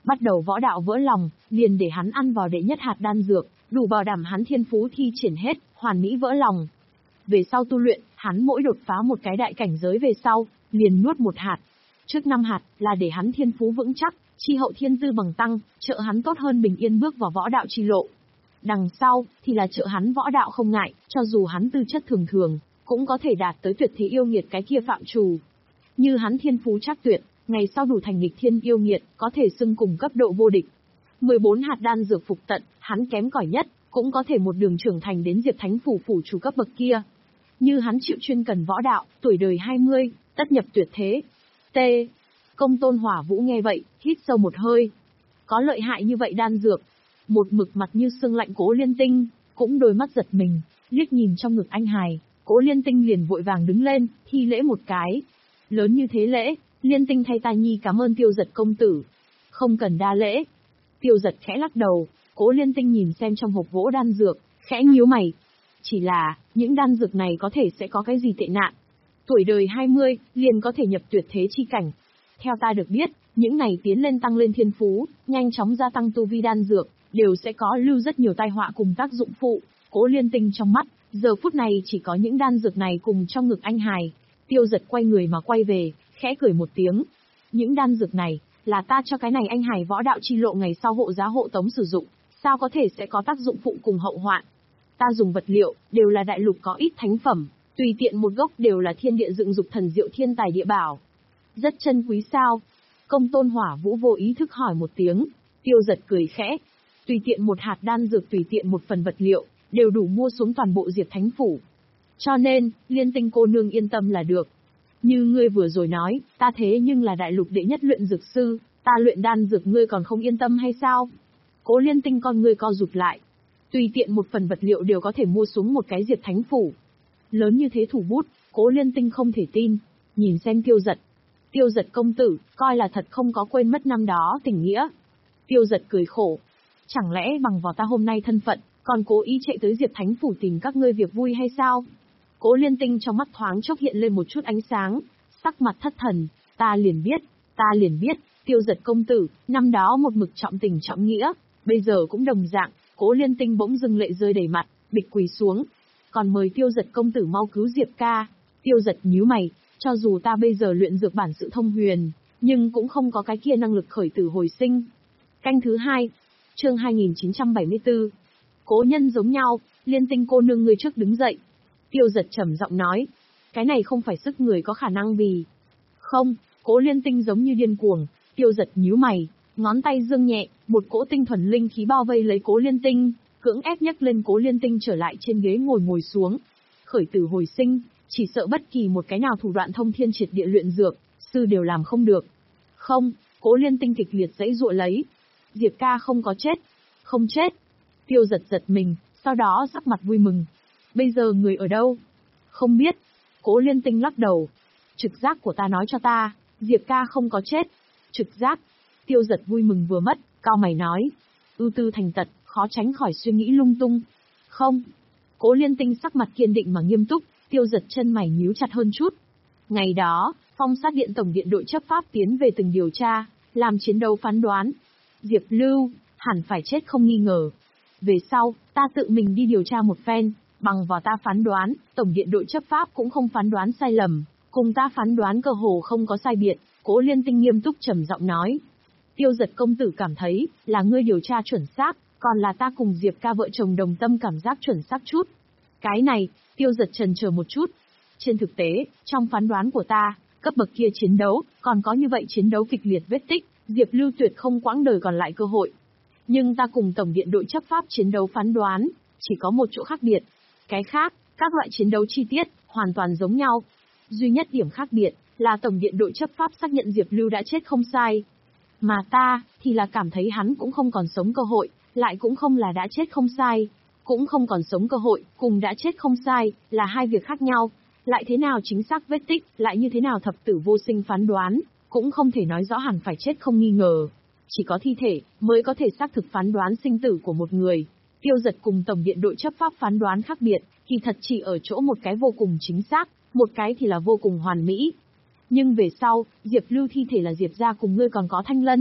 Bắt đầu võ đạo vỡ lòng, liền để hắn ăn vào đệ nhất hạt đan dược, đủ bảo đảm hắn thiên phú thi triển hết, hoàn mỹ vỡ lòng. Về sau tu luyện, hắn mỗi đột phá một cái đại cảnh giới về sau, liền nuốt một hạt. Trước năm hạt là để hắn thiên phú vững chắc, chi hậu thiên tư bằng tăng, trợ hắn tốt hơn bình yên bước vào võ đạo chi lộ. Đằng sau thì là trợ hắn võ đạo không ngại, cho dù hắn tư chất thường thường, cũng có thể đạt tới tuyệt thế yêu nghiệt cái kia phạm trù. Như hắn thiên phú chắc tuyệt, ngày sau đủ thành nghịch thiên yêu nghiệt, có thể xưng cùng cấp độ vô địch. mười bốn hạt đan dược phục tận, hắn kém cỏi nhất, cũng có thể một đường trưởng thành đến Diệp Thánh phủ phủ chủ cấp bậc kia. Như hắn chịu chuyên cần võ đạo, tuổi đời hai mươi, tất nhập tuyệt thế. T. Công Tôn Hỏa Vũ nghe vậy, hít sâu một hơi. Có lợi hại như vậy đan dược. Một mực mặt như xương lạnh Cố Liên Tinh, cũng đôi mắt giật mình, liếc nhìn trong ngực anh hài, Cố Liên Tinh liền vội vàng đứng lên, thi lễ một cái. Lớn như thế lễ, Liên Tinh thay ta nhi cảm ơn Tiêu Giật công tử. Không cần đa lễ. Tiêu Giật khẽ lắc đầu, Cố Liên Tinh nhìn xem trong hộp gỗ đan dược, khẽ nhíu mày. Chỉ là, những đan dược này có thể sẽ có cái gì tệ nạn. Tuổi đời hai mươi, liền có thể nhập tuyệt thế chi cảnh. Theo ta được biết, những này tiến lên tăng lên thiên phú, nhanh chóng gia tăng tu vi đan dược, đều sẽ có lưu rất nhiều tai họa cùng tác dụng phụ. Cố Liên Tinh trong mắt, giờ phút này chỉ có những đan dược này cùng trong ngực anh hài. Tiêu Giật quay người mà quay về, khẽ cười một tiếng. Những đan dược này, là ta cho cái này anh hài võ đạo chi lộ ngày sau hộ giá hộ tống sử dụng, sao có thể sẽ có tác dụng phụ cùng hậu hoạn. Ta dùng vật liệu, đều là đại lục có ít thánh phẩm, tùy tiện một gốc đều là thiên địa dựng dục thần diệu thiên tài địa bảo. Rất chân quý sao? Công Tôn Hỏa Vũ vô ý thức hỏi một tiếng. Tiêu Giật cười khẽ. Tùy tiện một hạt đan dược, tùy tiện một phần vật liệu, đều đủ mua xuống toàn bộ Diệp Thánh phủ. Cho nên, Liên Tinh cô nương yên tâm là được. Như ngươi vừa rồi nói, ta thế nhưng là đại lục đệ nhất luyện dược sư, ta luyện đan dược ngươi còn không yên tâm hay sao? Cố Liên Tinh con ngươi co rụt lại. Tùy tiện một phần vật liệu đều có thể mua xuống một cái Diệp Thánh phủ. Lớn như thế thủ bút, Cố Liên Tinh không thể tin. Nhìn xem Tiêu Giật. Tiêu Giật công tử, coi là thật không có quên mất năm đó tình nghĩa. Tiêu Giật cười khổ. Chẳng lẽ bằng vào ta hôm nay thân phận, còn cố ý chạy tới Diệp Thánh phủ tìm các ngươi việc vui hay sao? Cố Liên Tinh trong mắt thoáng chốc hiện lên một chút ánh sáng, sắc mặt thất thần. Ta liền biết, ta liền biết, Tiêu Giật công tử, năm đó một mực trọng tình trọng nghĩa, bây giờ cũng đồng dạng. Cố Liên Tinh bỗng dưng lệ rơi đầy mặt, bịch quỳ xuống. Còn mời Tiêu Giật công tử mau cứu Diệp ca. Tiêu Giật nhíu mày, cho dù ta bây giờ luyện dược bản sự thông huyền, nhưng cũng không có cái kia năng lực khởi tử hồi sinh. Canh thứ hai, chương hai nghìn chín trăm bảy mươi tư. Cố nhân giống nhau, Liên Tinh cô nương ngươi trước đứng dậy. Tiêu Giật trầm giọng nói, cái này không phải sức người có khả năng vì. Không, Cố Liên Tinh giống như điên cuồng. Tiêu Giật nhíu mày, ngón tay dương nhẹ, một cỗ tinh thuần linh khí bao vây lấy Cố Liên Tinh, cưỡng ép nhấc lên Cố Liên Tinh trở lại trên ghế ngồi ngồi xuống. Khởi tử hồi sinh, chỉ sợ bất kỳ một cái nào thủ đoạn thông thiên triệt địa luyện dược, sư đều làm không được. Không, Cố Liên Tinh kịch liệt giãy giụa lấy. Diệp ca không có chết. Không chết. Tiêu Giật giật mình, sau đó sắc mặt vui mừng. Bây giờ người ở đâu? Không biết. Cố Liên Tinh lắc đầu. Trực giác của ta nói cho ta, Diệp ca không có chết. Trực giác. Tiêu Giật vui mừng vừa mất, cao mày nói. Ưu tư thành tật, khó tránh khỏi suy nghĩ lung tung. Không. Cố Liên Tinh sắc mặt kiên định mà nghiêm túc, Tiêu Giật chân mày nhíu chặt hơn chút. Ngày đó, Phong Sát Điện tổng điện đội chấp pháp tiến về từng điều tra, làm chiến đấu phán đoán. Diệp Lưu, hẳn phải chết không nghi ngờ. Về sau, ta tự mình đi điều tra một phen, bằng vào ta phán đoán, tổng điện đội chấp pháp cũng không phán đoán sai lầm, cùng ta phán đoán cơ hồ không có sai biệt. Cố Liên Tinh nghiêm túc trầm giọng nói. Tiêu Giật công tử cảm thấy, là ngươi điều tra chuẩn xác, còn là ta cùng Diệp ca vợ chồng đồng tâm cảm giác chuẩn xác chút. Cái này, Tiêu Giật chần chờ một chút. Trên thực tế, trong phán đoán của ta, cấp bậc kia chiến đấu, còn có như vậy chiến đấu kịch liệt vết tích, Diệp Lưu tuyệt không quãng đời còn lại cơ hội. Nhưng ta cùng tổng điện đội chấp pháp chiến đấu phán đoán, chỉ có một chỗ khác biệt. Cái khác, các loại chiến đấu chi tiết, hoàn toàn giống nhau. Duy nhất điểm khác biệt, là tổng điện đội chấp pháp xác nhận Diệp Lưu đã chết không sai. Mà ta, thì là cảm thấy hắn cũng không còn sống cơ hội, lại cũng không là đã chết không sai. Cũng không còn sống cơ hội, cùng đã chết không sai, là hai việc khác nhau. Lại thế nào chính xác vết tích, lại như thế nào thập tử vô sinh phán đoán, cũng không thể nói rõ hẳn phải chết không nghi ngờ. Chỉ có thi thể, mới có thể xác thực phán đoán sinh tử của một người. Tiêu Giật cùng tổng điện đội chấp pháp phán đoán khác biệt, thì thật chỉ ở chỗ một cái vô cùng chính xác, một cái thì là vô cùng hoàn mỹ. Nhưng về sau, Diệp Lưu thi thể là Diệp gia cùng ngươi còn có Thanh Lân.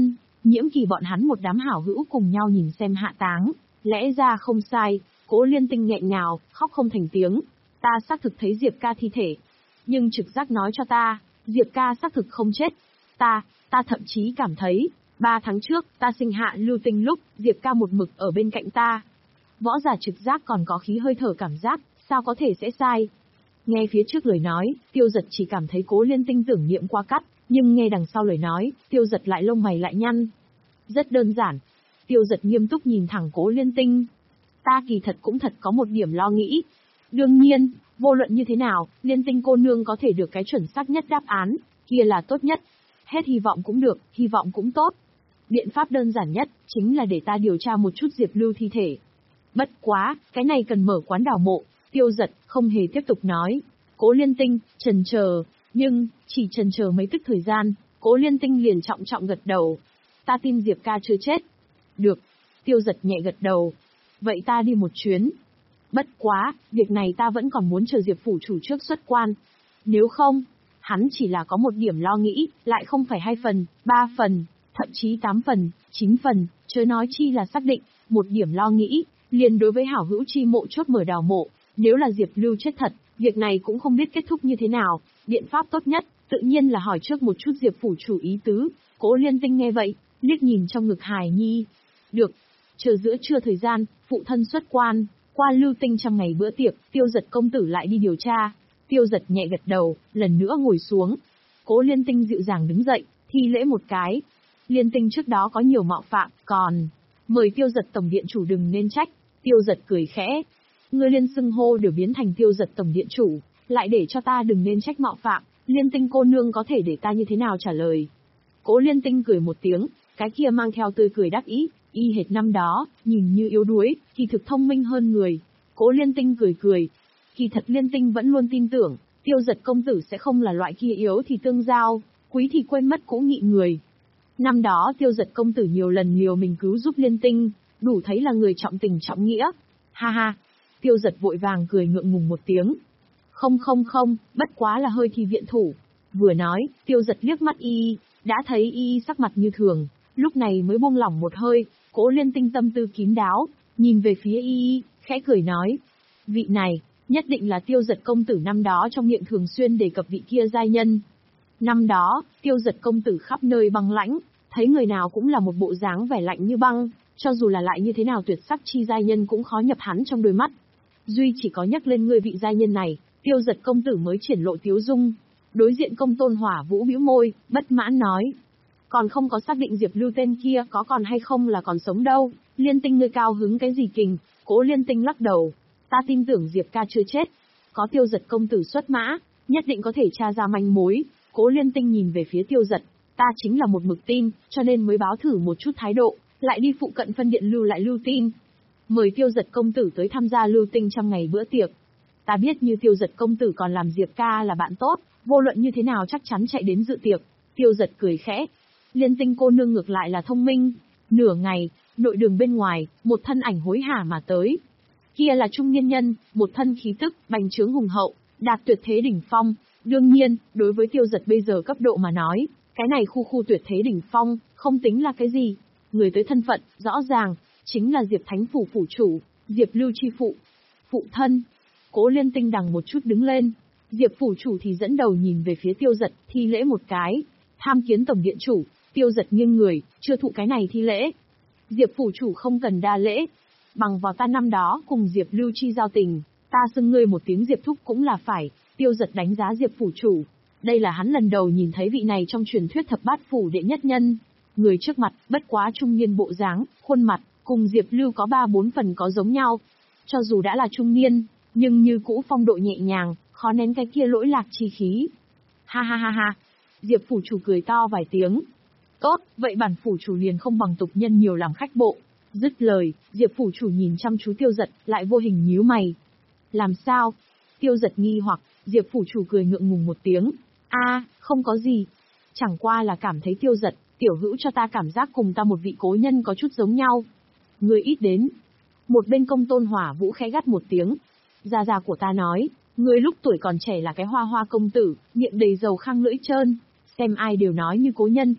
Nhiễm Kỳ bọn hắn một đám hảo hữu cùng nhau nhìn xem hạ táng, lẽ ra không sai, Cố Liên Tinh nghẹn ngào, khóc không thành tiếng. Ta xác thực thấy Diệp ca thi thể, nhưng trực giác nói cho ta, Diệp ca xác thực không chết. Ta, ta thậm chí cảm thấy, ba tháng trước, ta sinh hạ Lưu Tinh lúc, Diệp ca một mực ở bên cạnh ta. Võ giả trực giác còn có khí hơi thở cảm giác, sao có thể sẽ sai. Nghe phía trước lời nói, Tiêu Dật chỉ cảm thấy Cố Liên Tinh tưởng niệm qua cắt, nhưng nghe đằng sau lời nói, Tiêu Dật lại lông mày lại nhăn. Rất đơn giản. Tiêu Dật nghiêm túc nhìn thẳng Cố Liên Tinh. Ta kỳ thật cũng thật có một điểm lo nghĩ. Đương nhiên, vô luận như thế nào, Liên Tinh cô nương có thể được cái chuẩn xác nhất đáp án, kia là tốt nhất. Hết hy vọng cũng được, hy vọng cũng tốt. Biện pháp đơn giản nhất, chính là để ta điều tra một chút Diệp Lưu thi thể. Bất quá, cái này cần mở quán đào mộ. Tiêu Dật không hề tiếp tục nói. Cố Liên Tinh, chần chờ, nhưng, chỉ chần chờ mấy tức thời gian, Cố Liên Tinh liền trọng trọng gật đầu. Ta tin Diệp ca chưa chết. Được. Tiêu Dật nhẹ gật đầu. Vậy ta đi một chuyến. Bất quá, việc này ta vẫn còn muốn chờ Diệp phủ chủ trước xuất quan. Nếu không, hắn chỉ là có một điểm lo nghĩ, lại không phải hai phần, ba phần, thậm chí tám phần, chín phần, chớ nói chi là xác định, một điểm lo nghĩ, liền đối với hảo hữu chi mộ chốt mở đào mộ. Nếu là Diệp Lưu chết thật, việc này cũng không biết kết thúc như thế nào, biện pháp tốt nhất, tự nhiên là hỏi trước một chút Diệp phủ chủ ý tứ. Cố Liên Tinh nghe vậy, liếc nhìn trong ngực hài nhi. Được, chờ giữa trưa thời gian, phụ thân xuất quan, qua Lưu Tinh trong ngày bữa tiệc, Tiêu Dật công tử lại đi điều tra. Tiêu Dật nhẹ gật đầu, lần nữa ngồi xuống. Cố Liên Tinh dịu dàng đứng dậy, thi lễ một cái. Liên Tinh trước đó có nhiều mạo phạm, còn mời Tiêu Dật tổng điện chủ đừng nên trách. Tiêu Dật cười khẽ. Ngươi liên xưng hô đều biến thành Tiêu Dật tổng điện chủ, lại để cho ta đừng nên trách mạo phạm, Liên Tinh cô nương có thể để ta như thế nào trả lời. Cố Liên Tinh cười một tiếng, cái kia mang theo tươi cười đắc ý, y hệt năm đó, nhìn như yếu đuối, kỳ thực thông minh hơn người. Cố Liên Tinh cười cười. Kỳ thật Liên Tinh vẫn luôn tin tưởng, Tiêu Dật công tử sẽ không là loại kia yếu thì tương giao, quý thì quên mất cũ nghị người. Năm đó Tiêu Dật công tử nhiều lần liều mình cứu giúp Liên Tinh, đủ thấy là người trọng tình trọng nghĩa. Ha ha. Tiêu Dật vội vàng cười ngượng ngùng một tiếng. Không không không, bất quá là hơi thi viện thủ. Vừa nói, Tiêu Dật liếc mắt y, đã thấy y sắc mặt như thường, lúc này mới buông lỏng một hơi. Cố Liên Tinh tâm tư kín đáo, nhìn về phía y, khẽ cười nói. Vị này, nhất định là Tiêu Dật công tử năm đó trong miệng thường xuyên đề cập vị kia giai nhân. Năm đó, Tiêu Dật công tử khắp nơi băng lãnh, thấy người nào cũng là một bộ dáng vẻ lạnh như băng, cho dù là lại như thế nào tuyệt sắc chi giai nhân cũng khó nhập hắn trong đôi mắt. Duy chỉ có nhắc lên người vị giai nhân này, Tiêu Dật công tử mới triển lộ tiếu dung. Đối diện Công Tôn Hỏa Vũ bĩu môi, bất mãn nói. Còn không có xác định Diệp Lưu tên kia có còn hay không là còn sống đâu, Liên Tinh ngươi cao hứng cái gì kình. Cố Liên Tinh lắc đầu. Ta tin tưởng Diệp ca chưa chết. Có Tiêu Dật công tử xuất mã, nhất định có thể tra ra manh mối. Cố Liên Tinh nhìn về phía Tiêu Dật. Ta chính là một mực tin, cho nên mới báo thử một chút thái độ, lại đi phụ cận phân điện lưu lại lưu tin. Mời Tiêu Dật công tử tới tham gia Lưu Tinh trong ngày bữa tiệc. Ta biết như Tiêu Dật công tử còn làm Diệp ca là bạn tốt, vô luận như thế nào chắc chắn chạy đến dự tiệc. Tiêu Dật cười khẽ. Liên Tinh cô nương ngược lại là thông minh. Nửa ngày, nội đường bên ngoài, một thân ảnh hối hả mà tới. Kia là trung niên nhân, một thân khí tức, bành trướng hùng hậu, đạt tuyệt thế đỉnh phong. Đương nhiên, đối với Tiêu Dật bây giờ cấp độ mà nói, cái này khu khu tuyệt thế đỉnh phong, không tính là cái gì. Người tới thân phận, rõ ràng, chính là Diệp Thánh phủ phủ chủ, Diệp Lưu chi phụ. Phụ thân. Cố Liên Tinh đằng một chút đứng lên. Diệp phủ chủ thì dẫn đầu nhìn về phía Tiêu Dật, thi lễ một cái. Tham kiến tổng điện chủ. Tiêu Dật nghiêng người, chưa thụ cái này thi lễ. Diệp phủ chủ không cần đa lễ. Bằng vào ta năm đó cùng Diệp Lưu chi giao tình, ta xưng ngươi một tiếng Diệp thúc cũng là phải. Tiêu Dật đánh giá Diệp phủ chủ. Đây là hắn lần đầu nhìn thấy vị này trong truyền thuyết thập bát phủ đệ nhất nhân. Người trước mặt, bất quá trung niên bộ dáng, khuôn mặt, cùng Diệp Lưu có ba bốn phần có giống nhau. Cho dù đã là trung niên, nhưng như cũ phong độ nhẹ nhàng, khó nén cái kia lỗi lạc chi khí. Ha ha ha ha. Diệp phủ chủ cười to vài tiếng. Tốt, vậy bản phủ chủ liền không bằng tục nhân nhiều làm khách bộ. Dứt lời, Diệp phủ chủ nhìn chăm chú Tiêu Dật, lại vô hình nhíu mày. Làm sao? Tiêu Dật nghi hoặc, Diệp phủ chủ cười ngượng ngùng một tiếng. A, à, không có gì. Chẳng qua là cảm thấy Tiêu Dật, tiểu hữu cho ta cảm giác cùng ta một vị cố nhân có chút giống nhau. Người ít đến. Một bên Công Tôn Hỏa Vũ khẽ gắt một tiếng. Gia gia của ta nói, người lúc tuổi còn trẻ là cái hoa hoa công tử, miệng đầy dầu khang lưỡi trơn. Xem ai đều nói như cố nhân.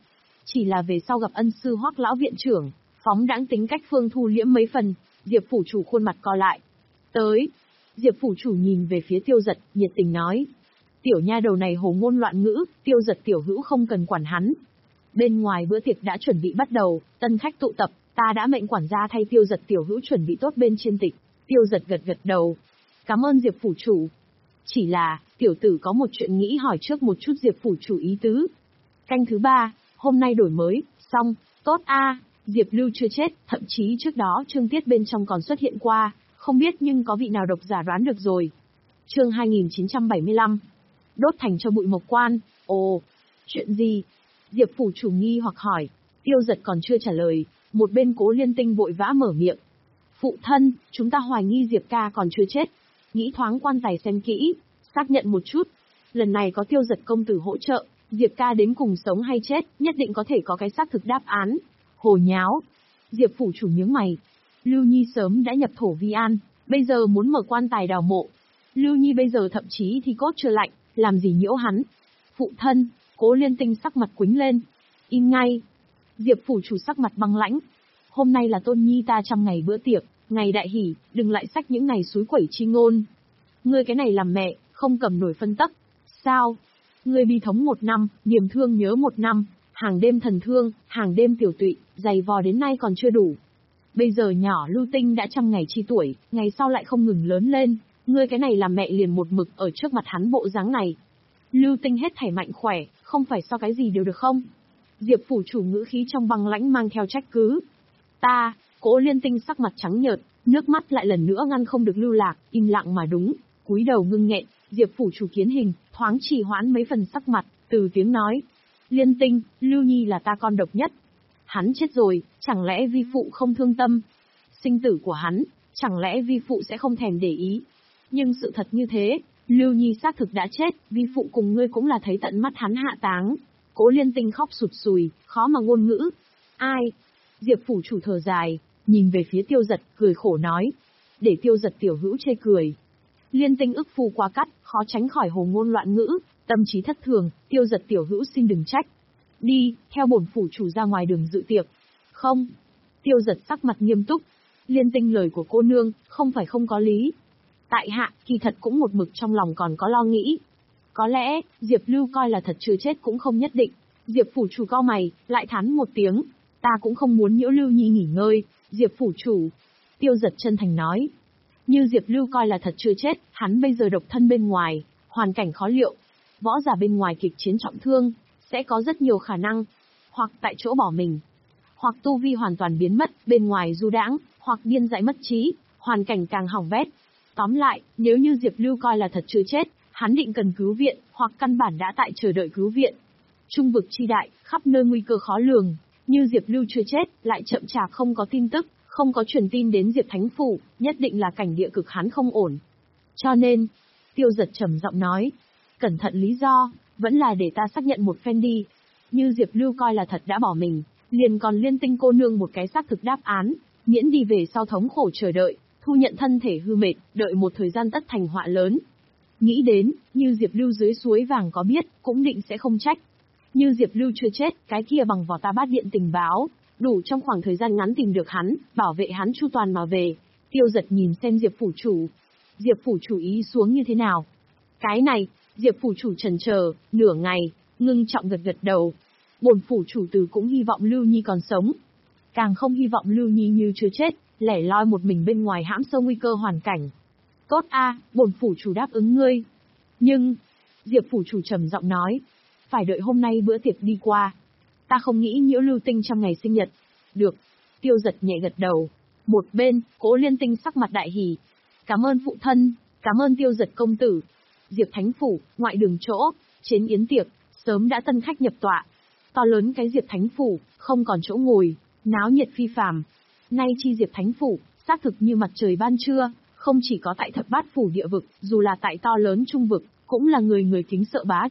Chỉ là về sau gặp ân sư Hoắc lão viện trưởng, phóng đãng tính cách Phương thu liễm mấy phần, Diệp phủ chủ khuôn mặt co lại. Tới. Diệp phủ chủ nhìn về phía Tiêu Giật, nhiệt tình nói. Tiểu nha đầu này hồ ngôn loạn ngữ, Tiêu Giật tiểu hữu không cần quản hắn. Bên ngoài bữa tiệc đã chuẩn bị bắt đầu, tân khách tụ tập, ta đã mệnh quản gia thay Tiêu Giật tiểu hữu chuẩn bị tốt bên trên tịch. Tiêu Giật gật gật đầu. Cảm ơn Diệp phủ chủ. Chỉ là, tiểu tử có một chuyện nghĩ hỏi trước một chút Diệp phủ chủ ý tứ. Canh thứ ba, hôm nay đổi mới, xong, tốt a, Diệp Lưu chưa chết, thậm chí trước đó chương tiết bên trong còn xuất hiện qua, không biết nhưng có vị nào độc giả đoán được rồi. Chương hai nghìn chín trăm bảy mươi lăm. Đốt thành cho bụi mộc quan, ồ, chuyện gì? Diệp phủ chủ nghi hoặc hỏi, Tiêu Giật còn chưa trả lời, một bên Cố Liên Tinh vội vã mở miệng. Phụ thân, chúng ta hoài nghi Diệp ca còn chưa chết. Nghĩ thoáng quan tài xem kỹ, xác nhận một chút. Lần này có Tiêu Giật công tử hỗ trợ, Diệp ca đến cùng sống hay chết, nhất định có thể có cái xác thực đáp án. Hồ nháo. Diệp phủ chủ nhướng mày. Lưu Nhi sớm đã nhập thổ vi an, bây giờ muốn mở quan tài đào mộ. Lưu Nhi bây giờ thậm chí thì cốt chưa lạnh, làm gì nhiễu hắn. Phụ thân, Cố Liên Tinh sắc mặt quĩnh lên. Im ngay. Diệp phủ chủ sắc mặt băng lãnh. Hôm nay là Tôn Nhi ta trăm ngày bữa tiệc, ngày đại hỷ, đừng lại xách những ngày suối quẩy chi ngôn. Ngươi cái này làm mẹ, không cầm nổi phân tắc. Sao? Ngươi bi thống một năm, niềm thương nhớ một năm, hàng đêm thần thương, hàng đêm tiểu tụy, dày vò đến nay còn chưa đủ. Bây giờ nhỏ Lưu Tinh đã trăm ngày chi tuổi, ngày sau lại không ngừng lớn lên, ngươi cái này làm mẹ liền một mực ở trước mặt hắn bộ dáng này. Lưu Tinh hết thảy mạnh khỏe, không phải so cái gì đều được không? Diệp phủ chủ ngữ khí trong băng lãnh mang theo trách cứ. Ta, Cố Liên Tinh sắc mặt trắng nhợt, nước mắt lại lần nữa ngăn không được lưu lạc, im lặng mà đúng, cúi đầu ngưng nghẹn. Diệp phủ chủ kiến hình, thoáng trì hoãn mấy phần sắc mặt, từ tiếng nói. Liên Tinh, Lưu Nhi là ta con độc nhất. Hắn chết rồi, chẳng lẽ vi phụ không thương tâm? Sinh tử của hắn, chẳng lẽ vi phụ sẽ không thèm để ý? Nhưng sự thật như thế, Lưu Nhi xác thực đã chết, vi phụ cùng ngươi cũng là thấy tận mắt hắn hạ táng. Cố Liên Tinh khóc sụt sùi, khó mà ngôn ngữ. Ai? Diệp phủ chủ thở dài, nhìn về phía Tiêu Giật, cười khổ nói. Để Tiêu Giật tiểu hữu chê cười. Liên Tinh ức phu quá cắt, khó tránh khỏi hồ ngôn loạn ngữ, tâm trí thất thường, Tiêu Giật tiểu hữu xin đừng trách. Đi, theo bổn phủ chủ ra ngoài đường dự tiệc. Không. Tiêu Giật sắc mặt nghiêm túc. Liên Tinh lời của cô nương, không phải không có lý. Tại hạ, kỳ thật cũng một mực trong lòng còn có lo nghĩ. Có lẽ, Diệp Lưu coi là thật chưa chết cũng không nhất định. Diệp phủ chủ cau mày, lại thán một tiếng. Ta cũng không muốn nhiễu Lưu Nhi nghỉ ngơi, Diệp phủ chủ. Tiêu Giật chân thành nói. Như Diệp Lưu coi là thật chưa chết, hắn bây giờ độc thân bên ngoài, hoàn cảnh khó liệu. Võ giả bên ngoài kịch chiến trọng thương, sẽ có rất nhiều khả năng. Hoặc tại chỗ bỏ mình, hoặc tu vi hoàn toàn biến mất, bên ngoài du đãng, hoặc điên dại mất trí, hoàn cảnh càng hỏng bét. Tóm lại, nếu như Diệp Lưu coi là thật chưa chết, hắn định cần cứu viện, hoặc căn bản đã tại chờ đợi cứu viện. Trung vực chi đại, khắp nơi nguy cơ khó lường, như Diệp Lưu chưa chết, lại chậm chạp không có tin tức, không có truyền tin đến Diệp Thánh Phủ, nhất định là cảnh địa cực hắn không ổn. Cho nên, Tiêu Giật trầm giọng nói, cẩn thận lý do, vẫn là để ta xác nhận một phen đi. Như Diệp Lưu coi là thật đã bỏ mình, liền còn Liên Tinh cô nương một cái xác thực đáp án, miễn đi về sau thống khổ chờ đợi, thu nhận thân thể hư mệt, đợi một thời gian tất thành họa lớn. Nghĩ đến, như Diệp Lưu dưới suối vàng có biết, cũng định sẽ không trách. Như Diệp Lưu chưa chết, cái kia bằng vỏ ta bát điện tình báo, đủ trong khoảng thời gian ngắn tìm được hắn, bảo vệ hắn chu toàn mà về. Tiêu Giật nhìn xem Diệp phủ chủ. Diệp phủ chủ ý xuống như thế nào? Cái này, Diệp phủ chủ chần chờ, nửa ngày, ngưng trọng gật gật đầu. Bổn phủ chủ từ cũng hy vọng Lưu Nhi còn sống. Càng không hy vọng Lưu Nhi như chưa chết, lẻ loi một mình bên ngoài hãm sâu nguy cơ hoàn cảnh. Tốt a, bổn phủ chủ đáp ứng ngươi. Nhưng, Diệp phủ chủ trầm giọng nói, phải đợi hôm nay bữa tiệc đi qua. Ta không nghĩ nhiễu Lưu Tinh trong ngày sinh nhật. Được. Tiêu Giật nhẹ gật đầu. Một bên, Cố Liên Tinh sắc mặt đại hỉ. Cảm ơn phụ thân, cảm ơn Tiêu Giật công tử. Diệp Thánh Phủ, ngoại đường chỗ, trên yến tiệc, sớm đã tân khách nhập tọa. To lớn cái Diệp Thánh Phủ, không còn chỗ ngồi, náo nhiệt phi phàm. Nay chi Diệp Thánh Phủ, xác thực như mặt trời ban trưa, không chỉ có tại thập bát phủ địa vực, dù là tại to lớn trung vực, cũng là người người kính sợ bá